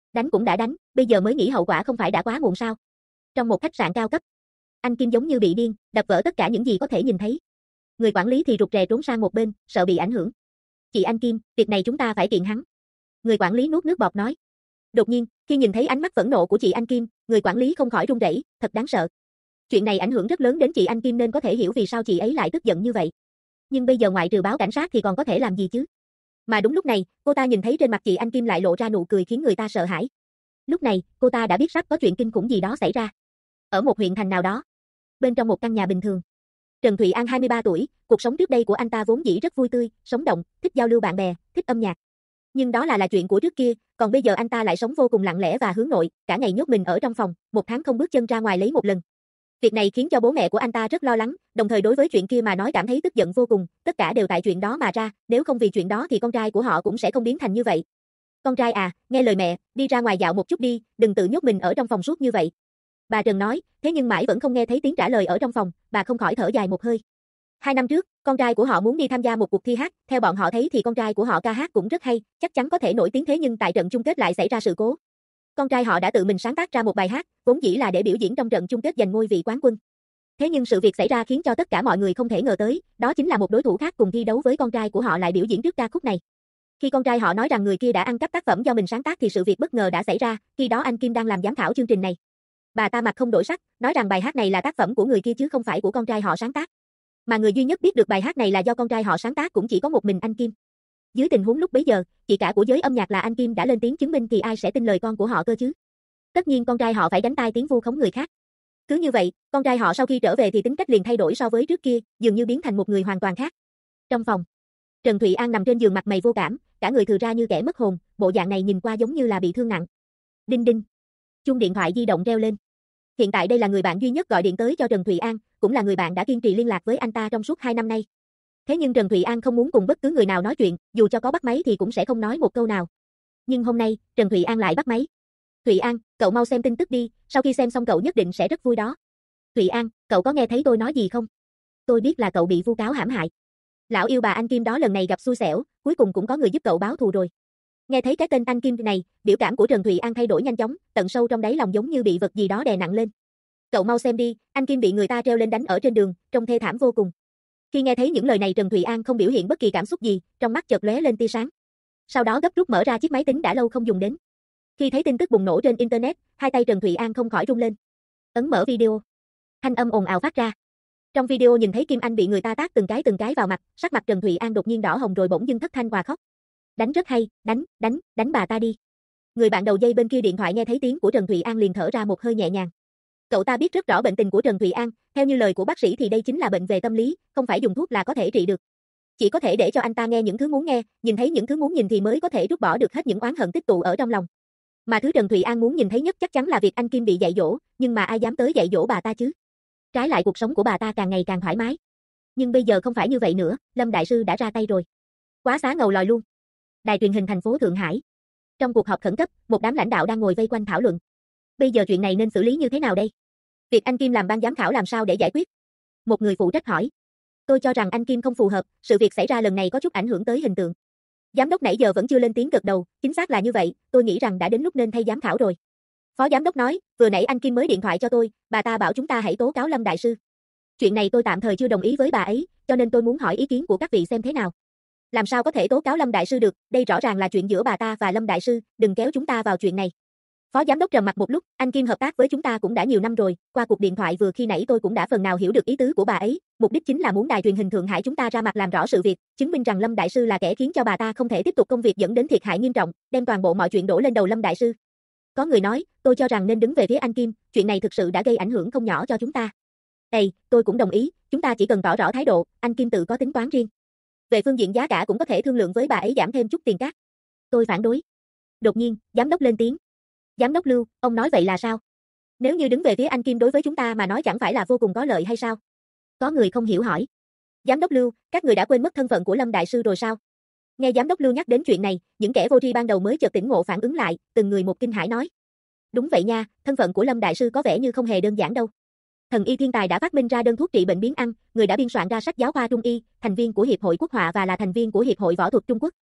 Đánh cũng đã đánh, bây giờ mới nghĩ hậu quả không phải đã quá muộn sao? Trong một khách sạn cao cấp, anh Kim giống như bị điên, đập vỡ tất cả những gì có thể nhìn thấy. Người quản lý thì rụt rè trốn sang một bên, sợ bị ảnh hưởng. Chị Anh Kim, việc này chúng ta phải kiện hắn. Người quản lý nuốt nước bọt nói. Đột nhiên, khi nhìn thấy ánh mắt phẫn nộ của chị Anh Kim, người quản lý không khỏi run rẩy, thật đáng sợ. Chuyện này ảnh hưởng rất lớn đến chị Anh Kim nên có thể hiểu vì sao chị ấy lại tức giận như vậy. Nhưng bây giờ ngoại trừ báo cảnh sát thì còn có thể làm gì chứ? Mà đúng lúc này, cô ta nhìn thấy trên mặt chị Anh Kim lại lộ ra nụ cười khiến người ta sợ hãi. Lúc này, cô ta đã biết sắp có chuyện kinh khủng gì đó xảy ra. Ở một huyện thành nào đó, bên trong một căn nhà bình thường, Trần Thụy An 23 tuổi, cuộc sống trước đây của anh ta vốn dĩ rất vui tươi, sống động, thích giao lưu bạn bè, thích âm nhạc. Nhưng đó là chuyện của trước kia, còn bây giờ anh ta lại sống vô cùng lặng lẽ và hướng nội, cả ngày nhốt mình ở trong phòng, một tháng không bước chân ra ngoài lấy một lần. Việc này khiến cho bố mẹ của anh ta rất lo lắng, đồng thời đối với chuyện kia mà nói cảm thấy tức giận vô cùng, tất cả đều tại chuyện đó mà ra, nếu không vì chuyện đó thì con trai của họ cũng sẽ không biến thành như vậy. Con trai à, nghe lời mẹ, đi ra ngoài dạo một chút đi, đừng tự nhốt mình ở trong phòng suốt như vậy. Bà Trần nói, thế nhưng mãi vẫn không nghe thấy tiếng trả lời ở trong phòng, bà không khỏi thở dài một hơi. 2 năm trước, con trai của họ muốn đi tham gia một cuộc thi hát, theo bọn họ thấy thì con trai của họ ca hát cũng rất hay, chắc chắn có thể nổi tiếng thế nhưng tại trận chung kết lại xảy ra sự cố. Con trai họ đã tự mình sáng tác ra một bài hát, vốn dĩ là để biểu diễn trong trận chung kết giành ngôi vị quán quân. Thế nhưng sự việc xảy ra khiến cho tất cả mọi người không thể ngờ tới, đó chính là một đối thủ khác cùng thi đấu với con trai của họ lại biểu diễn trước ca khúc này. Khi con trai họ nói rằng người kia đã ăn cắp tác phẩm do mình sáng tác thì sự việc bất ngờ đã xảy ra, khi đó anh Kim đang làm giám khảo chương trình này. Bà ta mặt không đổi sắc, nói rằng bài hát này là tác phẩm của người kia chứ không phải của con trai họ sáng tác. Mà người duy nhất biết được bài hát này là do con trai họ sáng tác cũng chỉ có một mình anh Kim. Dưới tình huống lúc bấy giờ, chị cả của giới âm nhạc là anh Kim đã lên tiếng chứng minh thì ai sẽ tin lời con của họ cơ chứ? Tất nhiên con trai họ phải gánh tai tiếng vu khống người khác. Cứ như vậy, con trai họ sau khi trở về thì tính cách liền thay đổi so với trước kia, dường như biến thành một người hoàn toàn khác. Trong phòng, Trần Thụy An nằm trên giường mặt mày vô cảm, cả người thừa ra như kẻ mất hồn, bộ dạng này nhìn qua giống như là bị thương nặng. Đinh đinh. Chuông điện thoại di động reo lên. Hiện tại đây là người bạn duy nhất gọi điện tới cho Trần Thụy An, cũng là người bạn đã kiên trì liên lạc với anh ta trong suốt 2 năm nay. Thế nhưng Trần Thụy An không muốn cùng bất cứ người nào nói chuyện, dù cho có bắt máy thì cũng sẽ không nói một câu nào. Nhưng hôm nay, Trần Thụy An lại bắt máy. Thụy An, cậu mau xem tin tức đi, sau khi xem xong cậu nhất định sẽ rất vui đó. Thụy An, cậu có nghe thấy tôi nói gì không? Tôi biết là cậu bị vu cáo hãm hại. Lão yêu bà anh Kim đó lần này gặp xui xẻo, cuối cùng cũng có người giúp cậu báo thù rồi. Nghe thấy cái tên anh Kim này, biểu cảm của Trần Thụy An thay đổi nhanh chóng, tận sâu trong đáy lòng giống như bị vật gì đó đè nặng lên. Cậu mau xem đi, anh Kim bị người ta treo lên đánh ở trên đường, trông thê thảm vô cùng. Khi nghe thấy những lời này Trần Thụy An không biểu hiện bất kỳ cảm xúc gì, trong mắt chợt lóe lên tia sáng. Sau đó gấp rút mở ra chiếc máy tính đã lâu không dùng đến. Khi thấy tin tức bùng nổ trên internet, hai tay Trần Thụy An không khỏi run lên. Ấn mở video. Thanh âm ồn ào phát ra. Trong video nhìn thấy Kim Anh bị người ta tát từng cái vào mặt, sắc mặt Trần Thụy An đột nhiên đỏ hồng rồi bỗng dưng thất thanh hòa khóc. Đánh rất hay, đánh bà ta đi. Người bạn đầu dây bên kia điện thoại nghe thấy tiếng của Trần Thụy An liền thở ra một hơi nhẹ nhàng. Cậu ta biết rất rõ bệnh tình của Trần Thụy An, theo như lời của bác sĩ thì đây chính là bệnh về tâm lý, không phải dùng thuốc là có thể trị được. Chỉ có thể để cho anh ta nghe những thứ muốn nghe, nhìn thấy những thứ muốn nhìn thì mới có thể rút bỏ được hết những oán hận tích tụ ở trong lòng. Mà thứ Trần Thụy An muốn nhìn thấy nhất chắc chắn là việc anh Kim bị dạy dỗ, nhưng mà ai dám tới dạy dỗ bà ta chứ? Trái lại cuộc sống của bà ta càng ngày càng thoải mái. Nhưng bây giờ không phải như vậy nữa, Lâm đại sư đã ra tay rồi. Quá xá ngầu lòi luôn. Đài truyền hình thành phố Thượng Hải. Trong cuộc họp khẩn cấp, một đám lãnh đạo đang ngồi vây quanh thảo luận. Bây giờ chuyện này nên xử lý như thế nào đây? Việc anh Kim làm ban giám khảo làm sao để giải quyết? Một người phụ trách hỏi. Tôi cho rằng anh Kim không phù hợp, sự việc xảy ra lần này có chút ảnh hưởng tới hình tượng. Giám đốc nãy giờ vẫn chưa lên tiếng gật đầu, chính xác là như vậy, tôi nghĩ rằng đã đến lúc nên thay giám khảo rồi. Phó giám đốc nói, vừa nãy anh Kim mới điện thoại cho tôi, bà ta bảo chúng ta hãy tố cáo Lâm đại sư. Chuyện này tôi tạm thời chưa đồng ý với bà ấy, cho nên tôi muốn hỏi ý kiến của các vị xem thế nào. Làm sao có thể tố cáo Lâm đại sư được, đây rõ ràng là chuyện giữa bà ta và Lâm đại sư, đừng kéo chúng ta vào chuyện này. Phó giám đốc trầm mặt một lúc, anh Kim hợp tác với chúng ta cũng đã nhiều năm rồi, qua cuộc điện thoại vừa khi nãy tôi cũng đã phần nào hiểu được ý tứ của bà ấy, mục đích chính là muốn đài truyền hình Thượng Hải chúng ta ra mặt làm rõ sự việc, chứng minh rằng Lâm đại sư là kẻ khiến cho bà ta không thể tiếp tục công việc dẫn đến thiệt hại nghiêm trọng, đem toàn bộ mọi chuyện đổ lên đầu Lâm đại sư. Có người nói, tôi cho rằng nên đứng về phía anh Kim, chuyện này thực sự đã gây ảnh hưởng không nhỏ cho chúng ta. Tôi cũng đồng ý, chúng ta chỉ cần tỏ rõ thái độ, anh Kim tự có tính toán riêng. Về phương diện giá cả cũng có thể thương lượng với bà ấy giảm thêm chút tiền cát. Tôi phản đối. Đột nhiên, giám đốc lên tiếng. Giám đốc Lưu, ông nói vậy là sao? Nếu như đứng về phía anh Kim đối với chúng ta mà nói chẳng phải là vô cùng có lợi hay sao? Có người không hiểu hỏi. Giám đốc Lưu, các người đã quên mất thân phận của Lâm đại sư rồi sao? Nghe giám đốc Lưu nhắc đến chuyện này, những kẻ vô tri ban đầu mới chợt tỉnh ngộ phản ứng lại, từng người một kinh hãi nói. Đúng vậy nha, thân phận của Lâm đại sư có vẻ như không hề đơn giản đâu. Thần y thiên tài đã phát minh ra đơn thuốc trị bệnh biến ăn, người đã biên soạn ra sách giáo khoa Trung y, thành viên của Hiệp hội Quốc họa và là thành viên của Hiệp hội Võ thuật Trung Quốc.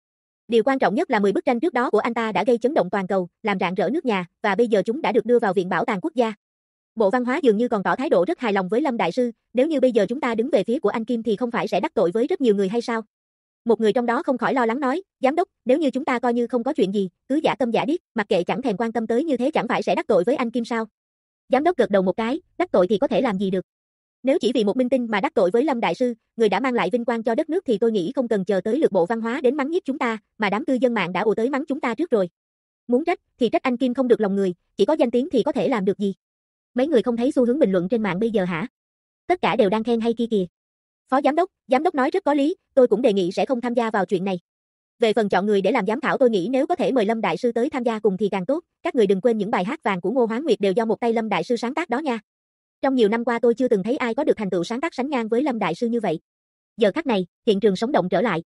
Điều quan trọng nhất là 10 bức tranh trước đó của anh ta đã gây chấn động toàn cầu, làm rạng rỡ nước nhà, và bây giờ chúng đã được đưa vào Viện Bảo tàng Quốc gia. Bộ Văn hóa dường như còn tỏ thái độ rất hài lòng với Lâm Đại Sư, nếu như bây giờ chúng ta đứng về phía của anh Kim thì không phải sẽ đắc tội với rất nhiều người hay sao? Một người trong đó không khỏi lo lắng nói, giám đốc, nếu như chúng ta coi như không có chuyện gì, cứ giả tâm giả điếc, mặc kệ chẳng thèm quan tâm tới như thế chẳng phải sẽ đắc tội với anh Kim sao? Giám đốc gật đầu một cái, đắc tội thì có thể làm gì được? Nếu chỉ vì một minh tinh mà đắc tội với Lâm Đại Sư, người đã mang lại vinh quang cho đất nước thì tôi nghĩ không cần chờ tới lượt Bộ Văn hóa đến mắng nhiếc chúng ta, mà đám cư dân mạng đã ùa tới mắng chúng ta trước rồi. Muốn trách thì trách anh Kim không được lòng người, chỉ có danh tiếng thì có thể làm được gì? Mấy người không thấy xu hướng bình luận trên mạng bây giờ hả? Tất cả đều đang khen hay kia kìa. Phó giám đốc nói rất có lý, tôi cũng đề nghị sẽ không tham gia vào chuyện này. Về phần chọn người để làm giám khảo tôi nghĩ nếu có thể mời Lâm Đại Sư tới tham gia cùng thì càng tốt, các người đừng quên những bài hát vàng của Ngô Hoán Nguyệt đều do một tay Lâm Đại Sư sáng tác đó nha. Trong nhiều năm qua tôi chưa từng thấy ai có được thành tựu sáng tác sánh ngang với Lâm Đại Sư như vậy. Giờ khắc này, hiện trường sống động trở lại.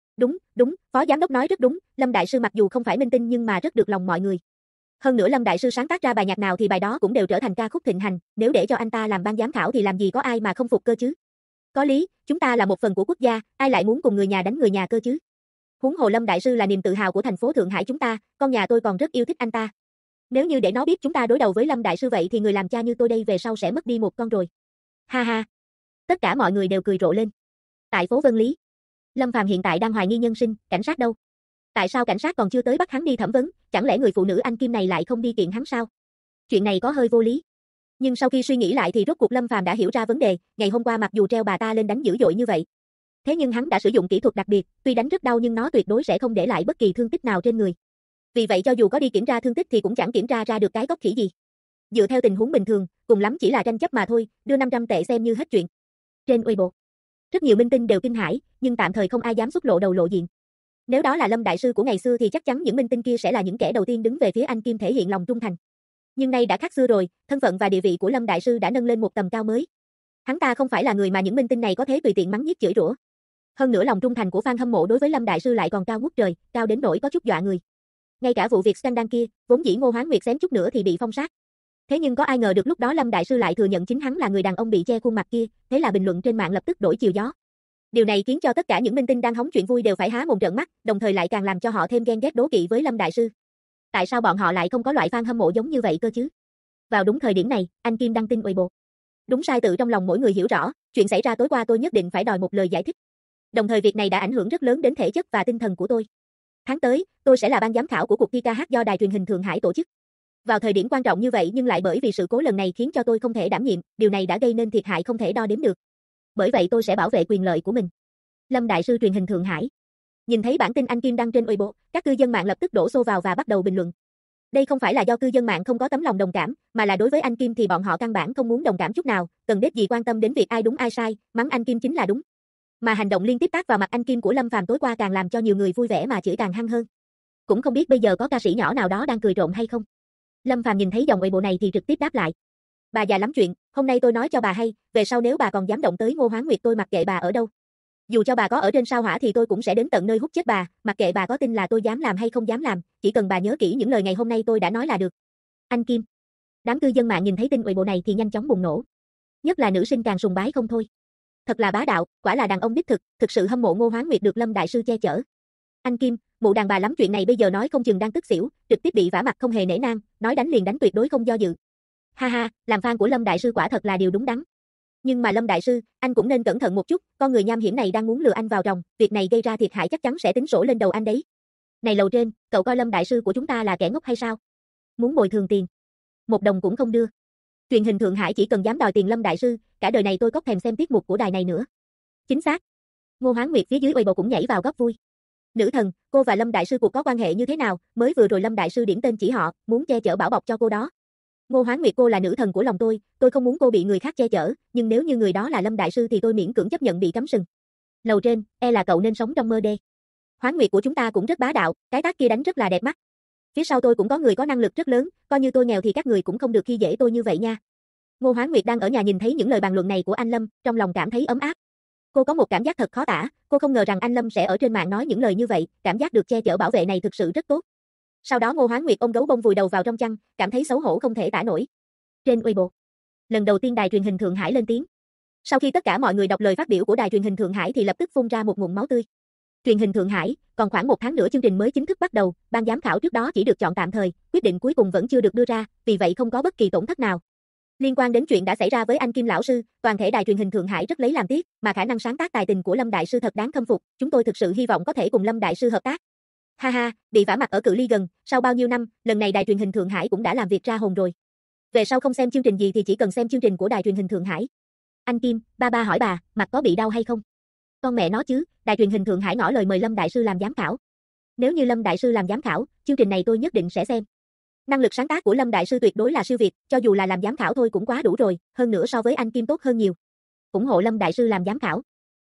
Đúng, Phó giám đốc nói rất đúng, Lâm Đại Sư mặc dù không phải minh tinh nhưng mà rất được lòng mọi người. Hơn nữa Lâm Đại Sư sáng tác ra bài nhạc nào thì bài đó cũng đều trở thành ca khúc thịnh hành, nếu để cho anh ta làm ban giám khảo thì làm gì có ai mà không phục cơ chứ. Có lý, chúng ta là một phần của quốc gia, ai lại muốn cùng người nhà đánh người nhà cơ chứ. Huống hồ Lâm Đại Sư là niềm tự hào của thành phố Thượng Hải chúng ta, con nhà tôi còn rất yêu thích anh ta. Nếu như để nó biết chúng ta đối đầu với Lâm Đại Sư vậy thì người làm cha như tôi đây về sau sẽ mất đi một con rồi. Ha ha. Tất cả mọi người đều cười rộ lên. Tại phố Vân Lý, Lâm Phàm hiện tại đang hoài nghi nhân sinh, cảnh sát đâu? Tại sao cảnh sát còn chưa tới bắt hắn đi thẩm vấn, chẳng lẽ người phụ nữ anh Kim này lại không đi kiện hắn sao? Chuyện này có hơi vô lý. Nhưng sau khi suy nghĩ lại thì rốt cuộc Lâm Phàm đã hiểu ra vấn đề, ngày hôm qua mặc dù treo bà ta lên đánh dữ dội như vậy. Thế nhưng hắn đã sử dụng kỹ thuật đặc biệt, tuy đánh rất đau nhưng nó tuyệt đối sẽ không để lại bất kỳ thương tích nào trên người. Vì vậy cho dù có đi kiểm tra thương tích thì cũng chẳng kiểm tra ra được cái gốc khỉ gì. Dựa theo tình huống bình thường, cùng lắm chỉ là tranh chấp mà thôi, đưa 500 tệ xem như hết chuyện. Trên Weibo, rất nhiều minh tinh đều kinh hãi, nhưng tạm thời không ai dám xuất lộ đầu lộ diện. Nếu đó là Lâm Đại Sư của ngày xưa thì chắc chắn những minh tinh kia sẽ là những kẻ đầu tiên đứng về phía anh Kim thể hiện lòng trung thành. Nhưng nay đã khác xưa rồi, thân phận và địa vị của Lâm Đại Sư đã nâng lên một tầm cao mới. Hắn ta không phải là người mà những minh tinh này có thể tùy tiện mắng nhiếc chửi rủa. Hơn nữa lòng trung thành của fan hâm mộ đối với Lâm Đại Sư lại còn cao ngút trời, cao đến nỗi có chút dọa người. Ngay cả vụ việc scandal kia, vốn dĩ Ngô Hoán Nguyệt xém chút nữa thì bị phong sát. Thế nhưng có ai ngờ được lúc đó Lâm Đại Sư lại thừa nhận chính hắn là người đàn ông bị che khuôn mặt kia, thế là bình luận trên mạng lập tức đổi chiều gió. Điều này khiến cho tất cả những minh tinh đang hóng chuyện vui đều phải há mồm trợn mắt, đồng thời lại càng làm cho họ thêm ghen ghét đố kỵ với Lâm Đại Sư. Tại sao bọn họ lại không có loại fan hâm mộ giống như vậy cơ chứ? Vào đúng thời điểm này, anh Kim đăng tin Weibo. Đúng sai tự trong lòng mỗi người hiểu rõ, chuyện xảy ra tối qua tôi nhất định phải đòi một lời giải thích. Đồng thời việc này đã ảnh hưởng rất lớn đến thể chất và tinh thần của tôi. Tháng tới, tôi sẽ là ban giám khảo của cuộc thi ca hát do Đài Truyền hình Thượng Hải tổ chức. Vào thời điểm quan trọng như vậy nhưng lại bởi vì sự cố lần này khiến cho tôi không thể đảm nhiệm, điều này đã gây nên thiệt hại không thể đo đếm được. Bởi vậy tôi sẽ bảo vệ quyền lợi của mình. Lâm Đại Sư Truyền hình Thượng Hải. Nhìn thấy bản tin anh Kim đăng trên Weibo, các cư dân mạng lập tức đổ xô vào và bắt đầu bình luận. Đây không phải là do cư dân mạng không có tấm lòng đồng cảm, mà là đối với anh Kim thì bọn họ căn bản không muốn đồng cảm chút nào, cần đếch gì quan tâm đến việc ai đúng ai sai, mắng anh Kim chính là đúng. Mà hành động liên tiếp tát vào mặt anh Kim của Lâm Phàm tối qua càng làm cho nhiều người vui vẻ mà chửi càng hăng hơn. Cũng không biết bây giờ có ca sĩ nhỏ nào đó đang cười rộn hay không. Lâm Phàm nhìn thấy dòng Weibo này thì trực tiếp đáp lại. Bà già lắm chuyện, hôm nay tôi nói cho bà hay, về sau nếu bà còn dám động tới Ngô Hoán Nguyệt tôi mặc kệ bà ở đâu. Dù cho bà có ở trên sao hỏa thì tôi cũng sẽ đến tận nơi hút chết bà, mặc kệ bà có tin là tôi dám làm hay không dám làm, chỉ cần bà nhớ kỹ những lời ngày hôm nay tôi đã nói là được. Anh Kim. Đám cư dân mạng nhìn thấy tin Weibo này thì nhanh chóng bùng nổ. Nhất là nữ sinh càng sùng bái không thôi. Thật là bá đạo, quả là đàn ông đích thực sự hâm mộ Ngô Hoán Nguyệt được Lâm Đại Sư che chở. Anh Kim, mụ đàn bà lắm chuyện này bây giờ nói không chừng đang tức xỉu, trực tiếp bị vả mặt không hề nể nang, nói đánh liền đánh tuyệt đối không do dự. Ha ha, làm fan của Lâm Đại Sư quả thật là điều đúng đắn. Nhưng mà Lâm Đại Sư, anh cũng nên cẩn thận một chút, con người nham hiểm này đang muốn lừa anh vào ròng, việc này gây ra thiệt hại chắc chắn sẽ tính sổ lên đầu anh đấy. Này lầu trên, cậu coi Lâm Đại Sư của chúng ta là kẻ ngốc hay sao? Muốn bồi thường tiền, 1 đồng cũng không đưa. Truyền hình Thượng Hải chỉ cần dám đòi tiền Lâm Đại Sư, cả đời này tôi có thèm xem tiết mục của đài này nữa. Chính xác. Ngô Hoán Nguyệt phía dưới Weibo cũng nhảy vào góp vui. Nữ thần, cô và Lâm Đại Sư cuộc có quan hệ như thế nào? Mới vừa rồi Lâm Đại Sư điển tên chỉ họ, muốn che chở bảo bọc cho cô đó. Ngô Hoán Nguyệt cô là nữ thần của lòng tôi không muốn cô bị người khác che chở, nhưng nếu như người đó là Lâm Đại Sư thì tôi miễn cưỡng chấp nhận bị cắm sừng. Lầu trên, e là cậu nên sống trong mơ đê. Hoán Nguyệt của chúng ta cũng rất bá đạo, cái tác kia đánh rất là đẹp mắt. Phía sau tôi cũng có người có năng lực rất lớn, coi như tôi nghèo thì các người cũng không được khi dễ tôi như vậy nha. Ngô Hoán Nguyệt đang ở nhà nhìn thấy những lời bàn luận này của anh Lâm, trong lòng cảm thấy ấm áp. Cô có một cảm giác thật khó tả, cô không ngờ rằng anh Lâm sẽ ở trên mạng nói những lời như vậy, cảm giác được che chở bảo vệ này thực sự rất tốt. Sau đó Ngô Hoán Nguyệt ôm gấu bông vùi đầu vào trong chăn, cảm thấy xấu hổ không thể tả nổi. Trên Weibo, lần đầu tiên Đài Truyền hình Thượng Hải lên tiếng. Sau khi tất cả mọi người đọc lời phát biểu của Đài Truyền hình Thượng Hải thì lập tức phun ra một ngụm máu tươi. Truyền hình Thượng Hải, còn khoảng 1 tháng nữa chương trình mới chính thức bắt đầu, ban giám khảo trước đó chỉ được chọn tạm thời, quyết định cuối cùng vẫn chưa được đưa ra, vì vậy không có bất kỳ tổn thất nào. Liên quan đến chuyện đã xảy ra với anh Kim lão sư, toàn thể đài truyền hình Thượng Hải rất lấy làm tiếc, mà khả năng sáng tác tài tình của Lâm đại sư thật đáng khâm phục, chúng tôi thực sự hy vọng có thể cùng Lâm đại sư hợp tác. Ha ha, bị vả mặt ở cự ly gần, sau bao nhiêu năm, lần này đài truyền hình Thượng Hải cũng đã làm việc ra hồn rồi. Về sau không xem chương trình gì thì chỉ cần xem chương trình của đài truyền hình Thượng Hải. Anh Kim, ba hỏi bà, mặt có bị đau hay không? Con mẹ nó chứ, đài truyền hình Thượng Hải ngỏ lời mời Lâm đại sư làm giám khảo. Nếu như Lâm đại sư làm giám khảo, chương trình này tôi nhất định sẽ xem. Năng lực sáng tác của Lâm đại sư tuyệt đối là siêu việt, cho dù là làm giám khảo thôi cũng quá đủ rồi, hơn nữa so với anh Kim tốt hơn nhiều. Ủng hộ Lâm đại sư làm giám khảo.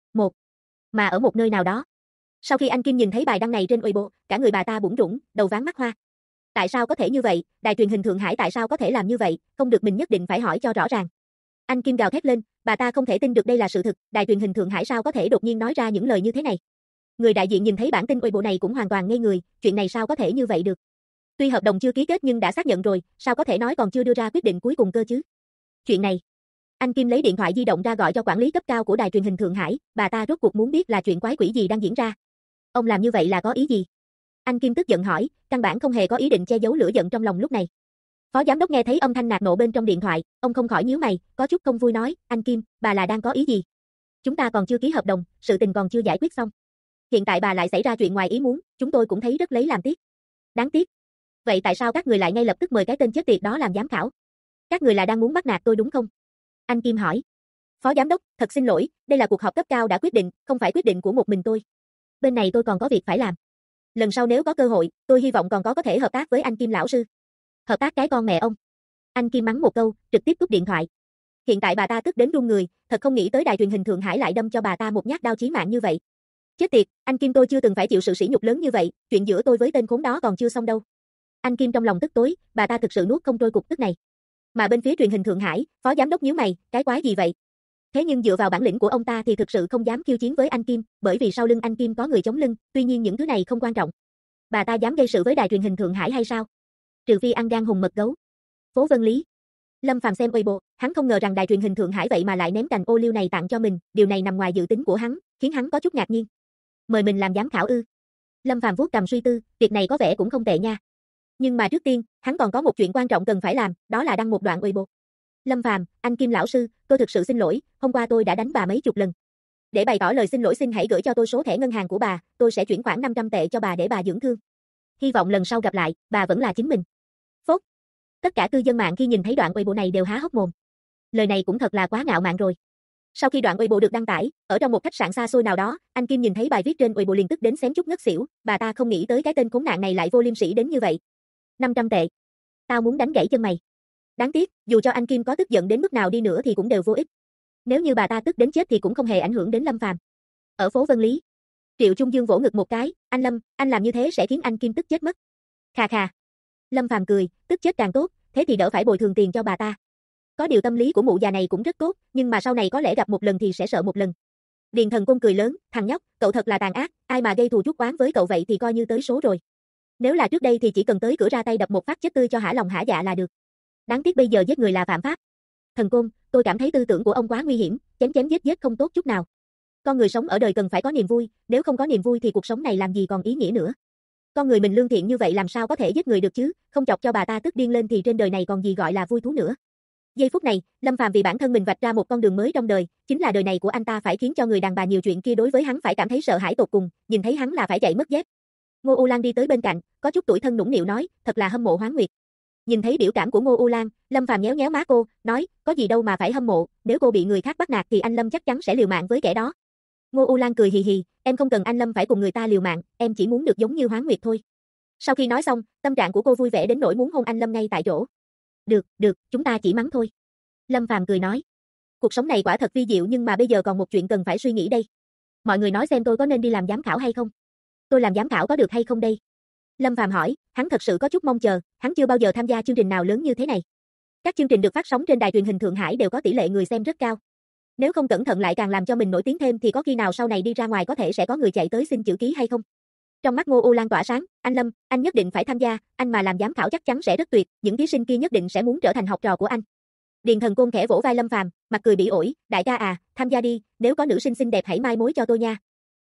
Mà ở một nơi nào đó. Sau khi anh Kim nhìn thấy bài đăng này trên Weibo, cả người bà ta bủn rủn, đầu váng mắt hoa. Tại sao có thể như vậy? Đài truyền hình Thượng Hải tại sao có thể làm như vậy? Không được, mình nhất định phải hỏi cho rõ ràng. Anh Kim gào thét lên, bà ta không thể tin được đây là sự thực, đài truyền hình Thượng Hải sao có thể đột nhiên nói ra những lời như thế này. Người đại diện nhìn thấy bản tin Weibo này cũng hoàn toàn ngây người, chuyện này sao có thể như vậy được? Tuy hợp đồng chưa ký kết nhưng đã xác nhận rồi, sao có thể nói còn chưa đưa ra quyết định cuối cùng cơ chứ? Chuyện này. Anh Kim lấy điện thoại di động ra gọi cho quản lý cấp cao của đài truyền hình Thượng Hải, bà ta rốt cuộc muốn biết là chuyện quái quỷ gì đang diễn ra. Ông làm như vậy là có ý gì? Anh Kim tức giận hỏi, căn bản không hề có ý định che giấu lửa giận trong lòng lúc này. Phó giám đốc nghe thấy âm thanh nạt nộ bên trong điện thoại, ông không khỏi nhíu mày, có chút không vui nói, anh Kim, bà là đang có ý gì? Chúng ta còn chưa ký hợp đồng, sự tình còn chưa giải quyết xong. Hiện tại bà lại xảy ra chuyện ngoài ý muốn, chúng tôi cũng thấy rất lấy làm tiếc. Đáng tiếc. Vậy tại sao các người lại ngay lập tức mời cái tên chết tiệt đó làm giám khảo? Các người là đang muốn bắt nạt tôi đúng không? Anh Kim hỏi. Phó giám đốc, thật xin lỗi, đây là cuộc họp cấp cao đã quyết định, không phải quyết định của một mình tôi. Bên này tôi còn có việc phải làm. Lần sau nếu có cơ hội, tôi hy vọng còn có thể hợp tác với anh Kim lão sư. Hợp tác cái con mẹ ông. Anh Kim mắng một câu, trực tiếp cúp điện thoại. Hiện tại bà ta tức đến run người, thật không nghĩ tới đài truyền hình Thượng Hải lại đâm cho bà ta một nhát đao chí mạng như vậy. Chết tiệt, anh Kim tôi chưa từng phải chịu sự sỉ nhục lớn như vậy, chuyện giữa tôi với tên khốn đó còn chưa xong đâu. Anh Kim trong lòng tức tối, bà ta thực sự nuốt không trôi cục tức này. Mà bên phía truyền hình Thượng Hải, phó giám đốc nhíu mày, cái quái gì vậy? Thế nhưng dựa vào bản lĩnh của ông ta thì thực sự không dám khiêu chiến với anh Kim, bởi vì sau lưng anh Kim có người chống lưng, tuy nhiên những thứ này không quan trọng. Bà ta dám gây sự với đài truyền hình Thượng Hải hay sao? Trừ phi ăn gan hùng mật gấu. Phố Vân Lý. Lâm Phàm xem Weibo, hắn không ngờ rằng đài truyền hình Thượng Hải vậy mà lại ném cành ô liu này tặng cho mình, điều này nằm ngoài dự tính của hắn, khiến hắn có chút ngạc nhiên. Mời mình làm giám khảo ư? Lâm Phàm vuốt cằm suy tư, việc này có vẻ cũng không tệ nha. Nhưng mà trước tiên, hắn còn có một chuyện quan trọng cần phải làm, đó là đăng một đoạn Weibo. Lâm Phàm, anh Kim lão sư, tôi thực sự xin lỗi, hôm qua tôi đã đánh bà mấy chục lần. Để bày tỏ lời xin lỗi xin hãy gửi cho tôi số thẻ ngân hàng của bà, tôi sẽ chuyển khoản 500 tệ cho bà để bà dưỡng thương. Hy vọng lần sau gặp lại, bà vẫn là chính mình. Phốt. Tất cả cư dân mạng khi nhìn thấy đoạn Weibo này đều há hốc mồm. Lời này cũng thật là quá ngạo mạn rồi. Sau khi đoạn Weibo được đăng tải, ở trong một khách sạn xa xôi nào đó, anh Kim nhìn thấy bài viết trên Weibo liền tức đến xém chút ngất xỉu, bà ta không nghĩ tới cái tên khốn nạn này lại vô liêm sỉ đến như vậy. 500 tệ. Tao muốn đánh gãy chân mày. Đáng tiếc, dù cho anh Kim có tức giận đến mức nào đi nữa thì cũng đều vô ích. Nếu như bà ta tức đến chết thì cũng không hề ảnh hưởng đến Lâm Phàm. Ở phố Vân Lý, Triệu Trung Dương vỗ ngực một cái, anh Lâm, anh làm như thế sẽ khiến anh Kim tức chết mất. Khà khà. Lâm Phàm cười, tức chết càng tốt, thế thì đỡ phải bồi thường tiền cho bà ta. Có điều tâm lý của mụ già này cũng rất tốt, nhưng mà sau này có lẽ gặp một lần thì sẽ sợ một lần. Điền Thần Côn cười lớn, thằng nhóc, cậu thật là tàn ác, ai mà gây thù chuốc oán với cậu vậy thì coi như tới số rồi. Nếu là trước đây thì chỉ cần tới cửa ra tay đập một phát chết tươi cho hả lòng hả dạ là được. Đáng tiếc bây giờ giết người là phạm pháp. Thần Côn, tôi cảm thấy tư tưởng của ông quá nguy hiểm, chém chém giết giết không tốt chút nào. Con người sống ở đời cần phải có niềm vui, nếu không có niềm vui thì cuộc sống này làm gì còn ý nghĩa nữa. Con người mình lương thiện như vậy làm sao có thể giết người được chứ, không chọc cho bà ta tức điên lên thì trên đời này còn gì gọi là vui thú nữa. Giây phút này, Lâm Phàm vì bản thân mình vạch ra một con đường mới trong đời, chính là đời này của anh ta phải khiến cho người đàn bà nhiều chuyện kia đối với hắn phải cảm thấy sợ hãi tột cùng, nhìn thấy hắn là phải chạy mất dép. Ngô U Lan đi tới bên cạnh, có chút tủi thân nũng nịu nói, thật là hâm mộ Hoán Nguyệt. Nhìn thấy biểu cảm của Ngô U Lan, Lâm Phàm nhéo nhéo má cô, nói, có gì đâu mà phải hâm mộ, nếu cô bị người khác bắt nạt thì anh Lâm chắc chắn sẽ liều mạng với kẻ đó. Ngô U Lan cười hì hì, em không cần anh Lâm phải cùng người ta liều mạng, em chỉ muốn được giống như Hoán Nguyệt thôi. Sau khi nói xong, tâm trạng của cô vui vẻ đến nỗi muốn hôn anh Lâm ngay tại chỗ. Được, chúng ta chỉ mắng thôi. Lâm Phàm cười nói. Cuộc sống này quả thật vi diệu nhưng mà bây giờ còn một chuyện cần phải suy nghĩ đây. Mọi người nói xem tôi có nên đi làm giám khảo hay không? Tôi làm giám khảo có được hay không đây? Lâm Phàm hỏi, hắn thật sự có chút mong chờ, hắn chưa bao giờ tham gia chương trình nào lớn như thế này. Các chương trình được phát sóng trên đài truyền hình Thượng Hải đều có tỷ lệ người xem rất cao. Nếu không cẩn thận lại càng làm cho mình nổi tiếng thêm thì có khi nào sau này đi ra ngoài có thể sẽ có người chạy tới xin chữ ký hay không? Trong mắt Ngô U Lan tỏa sáng, anh Lâm, anh nhất định phải tham gia, anh mà làm giám khảo chắc chắn sẽ rất tuyệt, những thí sinh kia nhất định sẽ muốn trở thành học trò của anh. Điền Thần Côn khẽ vỗ vai Lâm Phàm, mặt cười bỉ ổi, đại ca à, tham gia đi, nếu có nữ sinh xinh đẹp hãy mai mối cho tôi nha.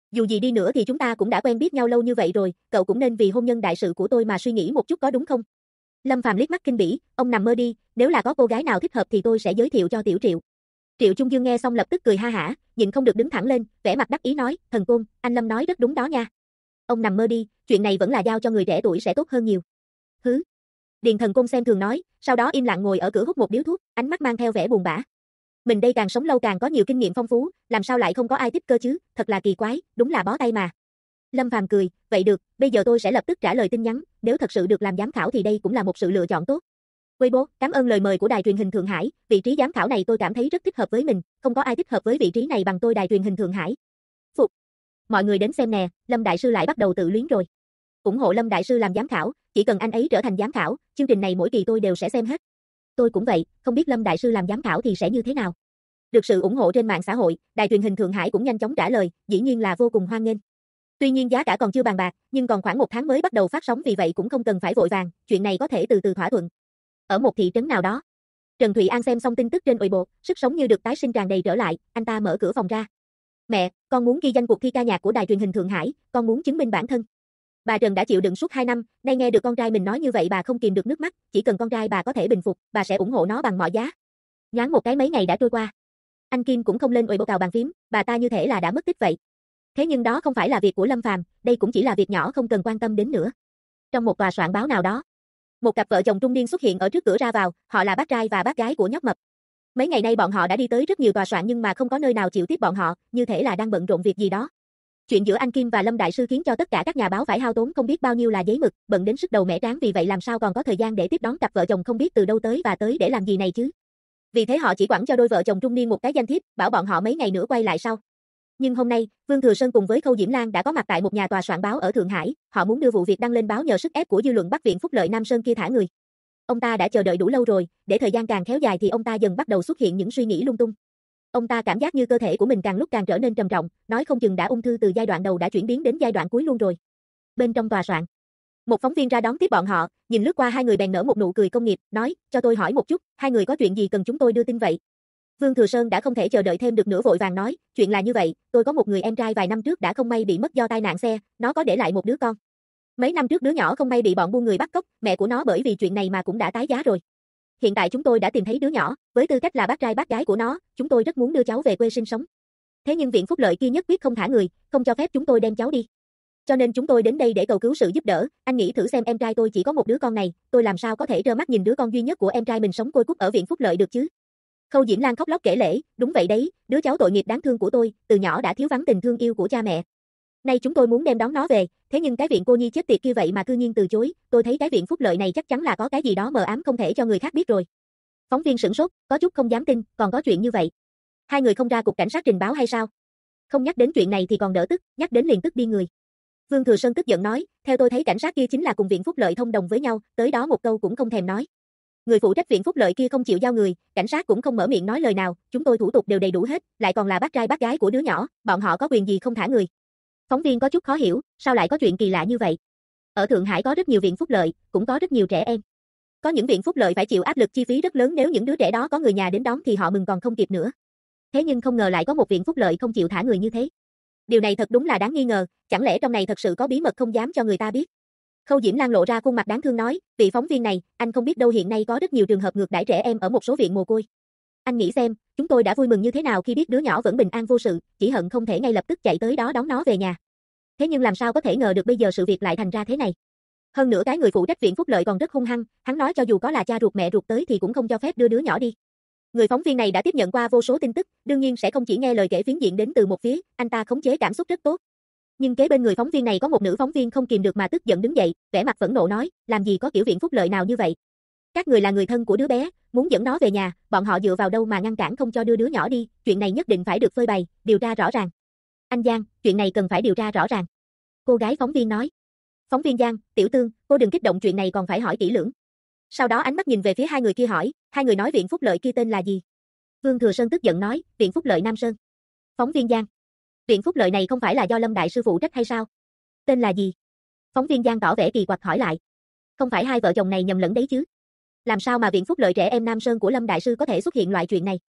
Dù gì đi nữa thì chúng ta cũng đã quen biết nhau lâu như vậy rồi, cậu cũng nên vì hôn nhân đại sự của tôi mà suy nghĩ một chút có đúng không? Lâm Phàm liếc mắt khinh bỉ, ông nằm mơ đi, nếu là có cô gái nào thích hợp thì tôi sẽ giới thiệu cho Tiểu Triệu. Triệu Trung Dương nghe xong lập tức cười ha hả, nhịn không được đứng thẳng lên, vẻ mặt đắc ý nói, thần côn, anh Lâm nói rất đúng đó nha. Ông nằm mơ đi, chuyện này vẫn là giao cho người trẻ tuổi sẽ tốt hơn nhiều. Hứ. Điền Thần Côn xem thường nói, sau đó im lặng ngồi ở cửa hút một điếu thuốc, ánh mắt mang theo vẻ buồn bã. Mình đây càng sống lâu càng có nhiều kinh nghiệm phong phú, làm sao lại không có ai thích cơ chứ, thật là kỳ quái, đúng là bó tay mà. Lâm Phàm cười, vậy được, bây giờ tôi sẽ lập tức trả lời tin nhắn, nếu thật sự được làm giám khảo thì đây cũng là một sự lựa chọn tốt. Weibo, cảm ơn lời mời của đài truyền hình Thượng Hải, vị trí giám khảo này tôi cảm thấy rất thích hợp với mình, không có ai thích hợp với vị trí này bằng tôi đài truyền hình Thượng Hải. Phục. Mọi người đến xem nè, Lâm Đại Sư lại bắt đầu tự luyến rồi. Ủng hộ Lâm Đại Sư làm giám khảo, chỉ cần anh ấy trở thành giám khảo, chương trình này mỗi kỳ tôi đều sẽ xem hết. Tôi cũng vậy, không biết Lâm Đại Sư làm giám khảo thì sẽ như thế nào. Được sự ủng hộ trên mạng xã hội, đài truyền hình Thượng Hải cũng nhanh chóng trả lời, dĩ nhiên là vô cùng hoan nghênh. Tuy nhiên giá cả còn chưa bàn bạc, nhưng còn khoảng 1 tháng mới bắt đầu phát sóng vì vậy cũng không cần phải vội vàng, chuyện này có thể từ từ thỏa thuận. Ở một thị trấn nào đó, Trần Thụy An xem xong tin tức trên Weibo, sức sống như được tái sinh tràn đầy trở lại, anh ta mở cửa phòng ra. Mẹ, con muốn ghi danh cuộc thi ca nhạc của đài truyền hình Thượng Hải, con muốn chứng minh bản thân. Bà Trần đã chịu đựng suốt 2 năm, nay nghe được con trai mình nói như vậy bà không kìm được nước mắt, chỉ cần con trai bà có thể bình phục, bà sẽ ủng hộ nó bằng mọi giá. Nhoáng một cái mấy ngày đã trôi qua. Anh Kim cũng không lên Weibo cào bàn phím, bà ta như thể là đã mất tích vậy. Thế nhưng đó không phải là việc của Lâm Phàm, đây cũng chỉ là việc nhỏ không cần quan tâm đến nữa. Trong một tòa soạn báo nào đó, một cặp vợ chồng trung niên xuất hiện ở trước cửa ra vào, họ là bác trai và bác gái của nhóc mập. Mấy ngày nay bọn họ đã đi tới rất nhiều tòa soạn nhưng mà không có nơi nào chịu tiếp bọn họ, như thể là đang bận rộn việc gì đó. Chuyện giữa anh Kim và Lâm Đại Sư khiến cho tất cả các nhà báo phải hao tốn không biết bao nhiêu là giấy mực, bận đến sức đầu mẻ trán vì vậy làm sao còn có thời gian để tiếp đón cặp vợ chồng không biết từ đâu tới và tới để làm gì này chứ. Vì thế họ chỉ quẳng cho đôi vợ chồng trung niên một cái danh thiếp, bảo bọn họ mấy ngày nữa quay lại sau. Nhưng hôm nay, Vương Thừa Sơn cùng với Khâu Diễm Lan đã có mặt tại một nhà tòa soạn báo ở Thượng Hải, họ muốn đưa vụ việc đăng lên báo nhờ sức ép của dư luận bắt Viện Phúc Lợi Nam Sơn kia thả người. Ông ta đã chờ đợi đủ lâu rồi, để thời gian càng kéo dài thì ông ta dần bắt đầu xuất hiện những suy nghĩ lung tung. Ông ta cảm giác như cơ thể của mình càng lúc càng trở nên trầm trọng, nói không chừng đã ung thư từ giai đoạn đầu đã chuyển biến đến giai đoạn cuối luôn rồi. Bên trong tòa soạn, một phóng viên ra đón tiếp bọn họ, nhìn lướt qua hai người bèn nở một nụ cười công nghiệp, nói, cho tôi hỏi một chút, hai người có chuyện gì cần chúng tôi đưa tin vậy? Vương Thừa Sơn đã không thể chờ đợi thêm được nữa vội vàng nói, chuyện là như vậy, tôi có một người em trai vài năm trước đã không may bị mất do tai nạn xe, nó có để lại một đứa con. Mấy năm trước đứa nhỏ không may bị bọn buôn người bắt cóc, mẹ của nó bởi vì chuyện này mà cũng đã tái giá rồi. Hiện tại chúng tôi đã tìm thấy đứa nhỏ, với tư cách là bác trai bác gái của nó, chúng tôi rất muốn đưa cháu về quê sinh sống. Thế nhưng Viện Phúc Lợi kia nhất quyết không thả người, không cho phép chúng tôi đem cháu đi. Cho nên chúng tôi đến đây để cầu cứu sự giúp đỡ, anh nghĩ thử xem em trai tôi chỉ có một đứa con này, tôi làm sao có thể trơ mắt nhìn đứa con duy nhất của em trai mình sống côi cút ở Viện Phúc Lợi được chứ. Khâu Diễm Lan khóc lóc kể lể, đúng vậy đấy, đứa cháu tội nghiệp đáng thương của tôi, từ nhỏ đã thiếu vắng tình thương yêu của cha mẹ. Nay chúng tôi muốn đem đón nó về, thế nhưng cái viện cô nhi chết tiệt kia vậy mà cư nhiên từ chối, tôi thấy cái Viện Phúc Lợi này chắc chắn là có cái gì đó mờ ám không thể cho người khác biết rồi. Phóng viên sửng sốt, có chút không dám tin, còn có chuyện như vậy. Hai người không ra cục cảnh sát trình báo hay sao? Không nhắc đến chuyện này thì còn đỡ tức, nhắc đến liền tức đi người. Vương Thừa Sơn tức giận nói, theo tôi thấy cảnh sát kia chính là cùng Viện Phúc Lợi thông đồng với nhau, tới đó một câu cũng không thèm nói. Người phụ trách Viện Phúc Lợi kia không chịu giao người, cảnh sát cũng không mở miệng nói lời nào, chúng tôi thủ tục đều đầy đủ hết, lại còn là bác trai bác gái của đứa nhỏ, bọn họ có quyền gì không thả người. Phóng viên có chút khó hiểu, sao lại có chuyện kỳ lạ như vậy? Ở Thượng Hải có rất nhiều viện phúc lợi, cũng có rất nhiều trẻ em. Có những viện phúc lợi phải chịu áp lực chi phí rất lớn nếu những đứa trẻ đó có người nhà đến đón thì họ mừng còn không kịp nữa. Thế nhưng không ngờ lại có một viện phúc lợi không chịu thả người như thế. Điều này thật đúng là đáng nghi ngờ, chẳng lẽ trong này thật sự có bí mật không dám cho người ta biết. Khâu Diễm Lan lộ ra khuôn mặt đáng thương nói, vị phóng viên này, anh không biết đâu hiện nay có rất nhiều trường hợp ngược đãi trẻ em ở một số viện mồ côi. Anh nghĩ xem, chúng tôi đã vui mừng như thế nào khi biết đứa nhỏ vẫn bình an vô sự, chỉ hận không thể ngay lập tức chạy tới đó đón nó về nhà. Thế nhưng làm sao có thể ngờ được bây giờ sự việc lại thành ra thế này. Hơn nữa cái người phụ trách viện phúc lợi còn rất hung hăng, hắn nói cho dù có là cha ruột mẹ ruột tới thì cũng không cho phép đưa đứa nhỏ đi. Người phóng viên này đã tiếp nhận qua vô số tin tức, đương nhiên sẽ không chỉ nghe lời kể phiến diện đến từ một phía, anh ta khống chế cảm xúc rất tốt. Nhưng kế bên người phóng viên này có một nữ phóng viên không kìm được mà tức giận đứng dậy, vẻ mặt phẫn nộ nói, làm gì có kiểu viện phúc lợi nào như vậy? Các người là người thân của đứa bé, muốn dẫn nó về nhà, bọn họ dựa vào đâu mà ngăn cản không cho đưa đứa nhỏ đi, chuyện này nhất định phải được phơi bày, điều tra rõ ràng. Anh Giang, chuyện này cần phải điều tra rõ ràng. Cô gái phóng viên nói. Phóng viên Giang, Tiểu Tương, cô đừng kích động, chuyện này còn phải hỏi kỹ lưỡng. Sau đó ánh mắt nhìn về phía hai người kia hỏi, hai người nói viện phúc lợi kia tên là gì? Vương Thừa Sơn tức giận nói, Viện Phúc Lợi Nam Sơn. Phóng viên Giang, Viện Phúc Lợi này không phải là do Lâm Đại Sư phụ trách hay sao? Tên là gì? Phóng viên Giang tỏ vẻ kỳ quặc hỏi lại. Không phải hai vợ chồng này nhầm lẫn đấy chứ? Làm sao mà Viện Phúc Lợi trẻ em Nam Sơn của Lâm Đại Sư có thể xuất hiện loại chuyện này?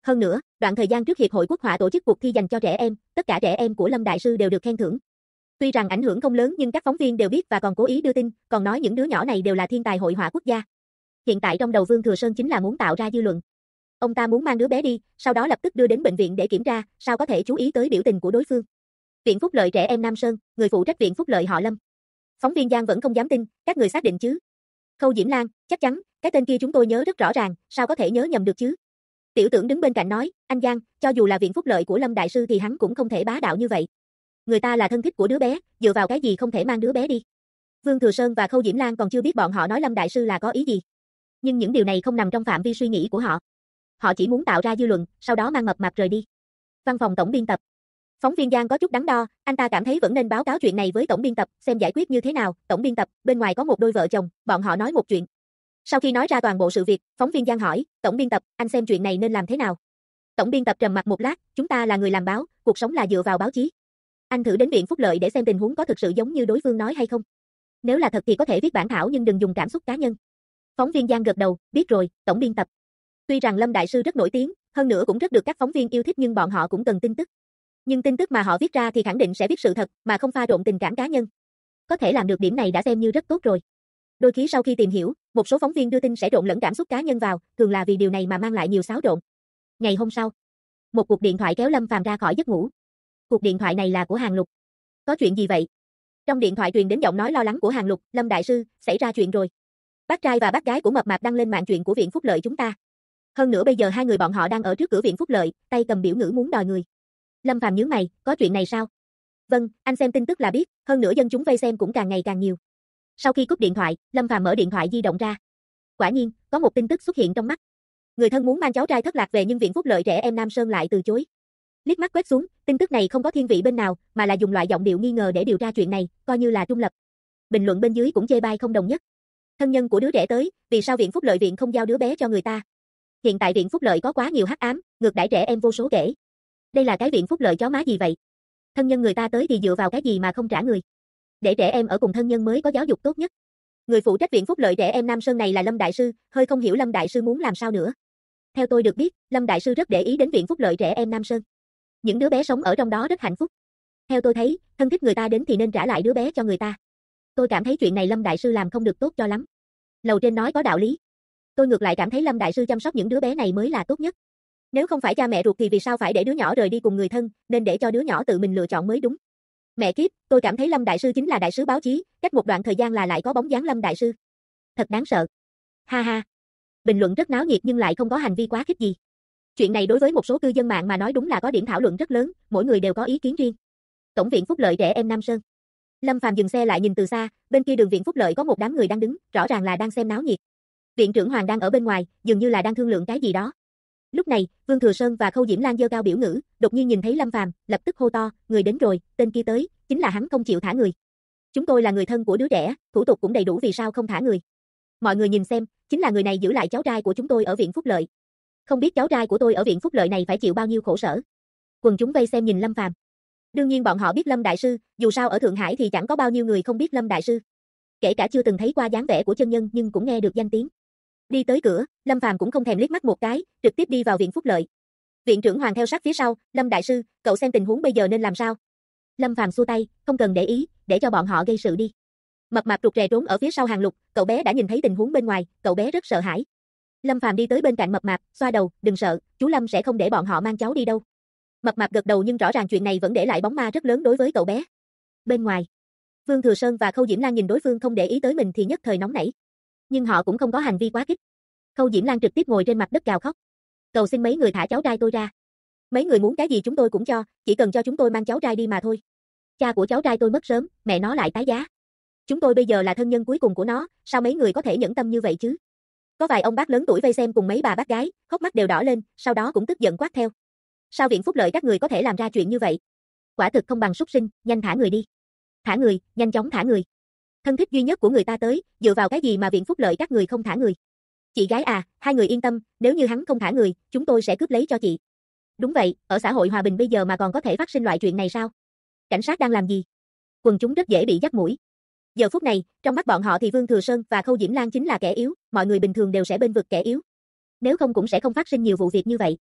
Hơn nữa, đoạn thời gian trước Hiệp hội Quốc họa tổ chức cuộc thi dành cho trẻ em, tất cả trẻ em của Lâm Đại Sư đều được khen thưởng. Tuy rằng ảnh hưởng không lớn nhưng các phóng viên đều biết và còn cố ý đưa tin, còn nói những đứa nhỏ này đều là thiên tài hội họa quốc gia. Hiện tại trong đầu Vương Thừa Sơn chính là muốn tạo ra dư luận. Ông ta muốn mang đứa bé đi, sau đó lập tức đưa đến bệnh viện để kiểm tra, sao có thể chú ý tới biểu tình của đối phương. Viện Phúc Lợi Trẻ Em Nam Sơn, người phụ trách Viện Phúc Lợi họ Lâm. Phóng viên Giang vẫn không dám tin, các người xác định chứ? Khâu Diễm Lan, chắc chắn, cái tên kia chúng tôi nhớ rất rõ ràng, sao có thể nhớ nhầm được chứ? Tiểu Tưởng đứng bên cạnh nói, anh Giang, cho dù là Viện Phúc Lợi của Lâm Đại Sư thì hắn cũng không thể bá đạo như vậy. Người ta là thân thích của đứa bé, dựa vào cái gì không thể mang đứa bé đi. Vương Thừa Sơn và Khâu Diễm Lan còn chưa biết bọn họ nói Lâm Đại Sư là có ý gì. Nhưng những điều này không nằm trong phạm vi suy nghĩ của họ. Họ chỉ muốn tạo ra dư luận, sau đó mang Mập Mạp rời đi. Văn phòng tổng biên tập. Phóng viên Giang có chút đắn đo, anh ta cảm thấy vẫn nên báo cáo chuyện này với tổng biên tập, xem giải quyết như thế nào. Tổng biên tập, bên ngoài có một đôi vợ chồng, bọn họ nói một chuyện. Sau khi nói ra toàn bộ sự việc, phóng viên Giang hỏi, tổng biên tập, anh xem chuyện này nên làm thế nào? Tổng biên tập trầm mặc một lát, chúng ta là người làm báo, cuộc sống là dựa vào báo chí. Anh thử đến Viện Phúc Lợi để xem tình huống có thực sự giống như đối phương nói hay không. Nếu là thật thì có thể viết bản thảo nhưng đừng dùng cảm xúc cá nhân. Phóng viên Giang gật đầu, biết rồi, tổng biên tập. Tuy rằng Lâm Đại Sư rất nổi tiếng, hơn nữa cũng rất được các phóng viên yêu thích nhưng bọn họ cũng cần tin tức. Nhưng tin tức mà họ viết ra thì khẳng định sẽ viết sự thật, mà không pha trộn tình cảm cá nhân. Có thể làm được điểm này đã xem như rất tốt rồi. Đôi khi sau khi tìm hiểu, một số phóng viên đưa tin sẽ trộn lẫn cảm xúc cá nhân vào, thường là vì điều này mà mang lại nhiều xáo trộn. Ngày hôm sau, một cuộc điện thoại kéo Lâm Phàm ra khỏi giấc ngủ. Cuộc điện thoại này là của Hàng Lục. Có chuyện gì vậy? Trong điện thoại truyền đến giọng nói lo lắng của Hàng Lục, Lâm Đại Sư, xảy ra chuyện rồi. Bác trai và bác gái của Mập Mạp đăng lên mạng chuyện của Viện Phúc Lợi chúng ta. Hơn nữa bây giờ hai người bọn họ đang ở trước cửa Viện Phúc Lợi, tay cầm biểu ngữ muốn đòi người. Lâm Phàm nhướng mày, có chuyện này sao? Vâng, anh xem tin tức là biết, hơn nữa dân chúng vây xem cũng càng ngày càng nhiều. Sau khi cúp điện thoại, Lâm Phàm mở điện thoại di động ra. Quả nhiên, có một tin tức xuất hiện trong mắt. Người thân muốn mang cháu trai thất lạc về nhưng Viện Phúc Lợi Trẻ Em Nam Sơn lại từ chối. Liếc mắt quét xuống, tin tức này không có thiên vị bên nào, mà là dùng loại giọng điệu nghi ngờ để điều tra chuyện này, coi như là trung lập. Bình luận bên dưới cũng chê bai không đồng nhất. Thân nhân của đứa trẻ tới, vì sao Viện Phúc Lợi viện không giao đứa bé cho người ta? Hiện tại Viện Phúc Lợi có quá nhiều hắc ám, ngược đãi trẻ em vô số kể. Đây là cái Viện Phúc Lợi chó má gì vậy? Thân nhân người ta tới thì dựa vào cái gì mà không trả người? Để trẻ em ở cùng thân nhân mới có giáo dục tốt nhất. Người phụ trách Viện Phúc Lợi Trẻ Em Nam Sơn này là Lâm Đại Sư, hơi không hiểu Lâm Đại Sư muốn làm sao nữa. Theo tôi được biết, Lâm Đại Sư rất để ý đến Viện Phúc Lợi Trẻ Em Nam Sơn. Những đứa bé sống ở trong đó rất hạnh phúc. Theo tôi thấy, thân thích người ta đến thì nên trả lại đứa bé cho người ta. Tôi cảm thấy chuyện này Lâm Đại Sư làm không được tốt cho lắm. Lầu trên nói có đạo lý. Tôi ngược lại cảm thấy Lâm Đại Sư chăm sóc những đứa bé này mới là tốt nhất. Nếu không phải cha mẹ ruột thì vì sao phải để đứa nhỏ rời đi cùng người thân, nên để cho đứa nhỏ tự mình lựa chọn mới đúng. Mẹ kiếp, tôi cảm thấy Lâm Đại Sư chính là đại sứ báo chí, cách một đoạn thời gian là lại có bóng dáng Lâm Đại Sư. Thật đáng sợ. Ha ha. Bình luận rất náo nhiệt nhưng lại không có hành vi quá khích gì. Chuyện này đối với một số cư dân mạng mà nói đúng là có điểm thảo luận rất lớn, mỗi người đều có ý kiến riêng. Tổng viện Phúc Lợi Trẻ Em Nam Sơn. Lâm Phàm dừng xe lại nhìn từ xa, bên kia đường viện Phúc Lợi có một đám người đang đứng, rõ ràng là đang xem náo nhiệt. Viện trưởng Hoàng đang ở bên ngoài, dường như là đang thương lượng cái gì đó. Lúc này, Vương Thừa Sơn và Khâu Diễm Lan giơ cao biểu ngữ, đột nhiên nhìn thấy Lâm Phàm, lập tức hô to, người đến rồi, tên kia tới, chính là hắn không chịu thả người. Chúng tôi là người thân của đứa trẻ, thủ tục cũng đầy đủ vì sao không thả người. Mọi người nhìn xem, chính là người này giữ lại cháu trai của chúng tôi ở Viện Phúc Lợi. Không biết cháu trai của tôi ở Viện Phúc Lợi này phải chịu bao nhiêu khổ sở. Quần chúng vây xem nhìn Lâm Phàm. Đương nhiên bọn họ biết Lâm Đại Sư, dù sao ở Thượng Hải thì chẳng có bao nhiêu người không biết Lâm Đại Sư. Kể cả chưa từng thấy qua dáng vẻ của chân nhân nhưng cũng nghe được danh tiếng. Đi tới cửa, Lâm Phàm cũng không thèm liếc mắt một cái, trực tiếp đi vào Viện Phúc Lợi. Viện trưởng Hoàng theo sát phía sau, Lâm Đại Sư, cậu xem tình huống bây giờ nên làm sao? Lâm Phàm xua tay, không cần để ý, để cho bọn họ gây sự đi. Mập Mạp rụt rè trốn ở phía sau Hàng Lục, cậu bé đã nhìn thấy tình huống bên ngoài, cậu bé rất sợ hãi. Lâm Phàm đi tới bên cạnh Mập Mạp, xoa đầu, đừng sợ, chú Lâm sẽ không để bọn họ mang cháu đi đâu. Mập Mạp gật đầu nhưng rõ ràng chuyện này vẫn để lại bóng ma rất lớn đối với cậu bé. Bên ngoài, Vương Thừa Sơn và Khâu Diễm Lan nhìn đối phương không để ý tới mình thì nhất thời nóng nảy. Nhưng họ cũng không có hành vi quá kích. Khâu Diễm Lan trực tiếp ngồi trên mặt đất gào khóc. Cầu xin mấy người thả cháu trai tôi ra. Mấy người muốn cái gì chúng tôi cũng cho, chỉ cần cho chúng tôi mang cháu trai đi mà thôi. Cha của cháu trai tôi mất sớm, mẹ nó lại tái giá. Chúng tôi bây giờ là thân nhân cuối cùng của nó, sao mấy người có thể nhẫn tâm như vậy chứ? Có vài ông bác lớn tuổi vây xem cùng mấy bà bác gái, hốc mắt đều đỏ lên, sau đó cũng tức giận quát theo. Sao Viện Phúc Lợi các người có thể làm ra chuyện như vậy? Quả thực không bằng súc sinh, nhanh thả người đi. Thả người, nhanh chóng thả người. Thân thích duy nhất của người ta tới, dựa vào cái gì mà Viện Phúc Lợi các người không thả người? Chị gái à, hai người yên tâm, nếu như hắn không thả người, chúng tôi sẽ cướp lấy cho chị. Đúng vậy, ở xã hội hòa bình bây giờ mà còn có thể phát sinh loại chuyện này sao? Cảnh sát đang làm gì? Quần chúng rất dễ bị dắt mũi. Giờ phút này, trong mắt bọn họ thì Vương Thừa Sơn và Khâu Diễm Lan chính là kẻ yếu, mọi người bình thường đều sẽ bên vực kẻ yếu. Nếu không cũng sẽ không phát sinh nhiều vụ việc như vậy.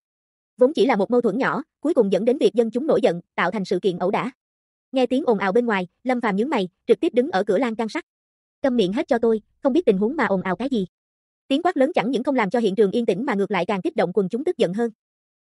Vốn chỉ là một mâu thuẫn nhỏ, cuối cùng dẫn đến việc dân chúng nổi giận, tạo thành sự kiện ẩu đả. Nghe tiếng ồn ào bên ngoài, Lâm Phàm nhướng mày, trực tiếp đứng ở cửa lan can sắt. Câm miệng hết cho tôi, không biết tình huống mà ồn ào cái gì. Tiếng quát lớn chẳng những không làm cho hiện trường yên tĩnh mà ngược lại càng kích động quần chúng tức giận hơn.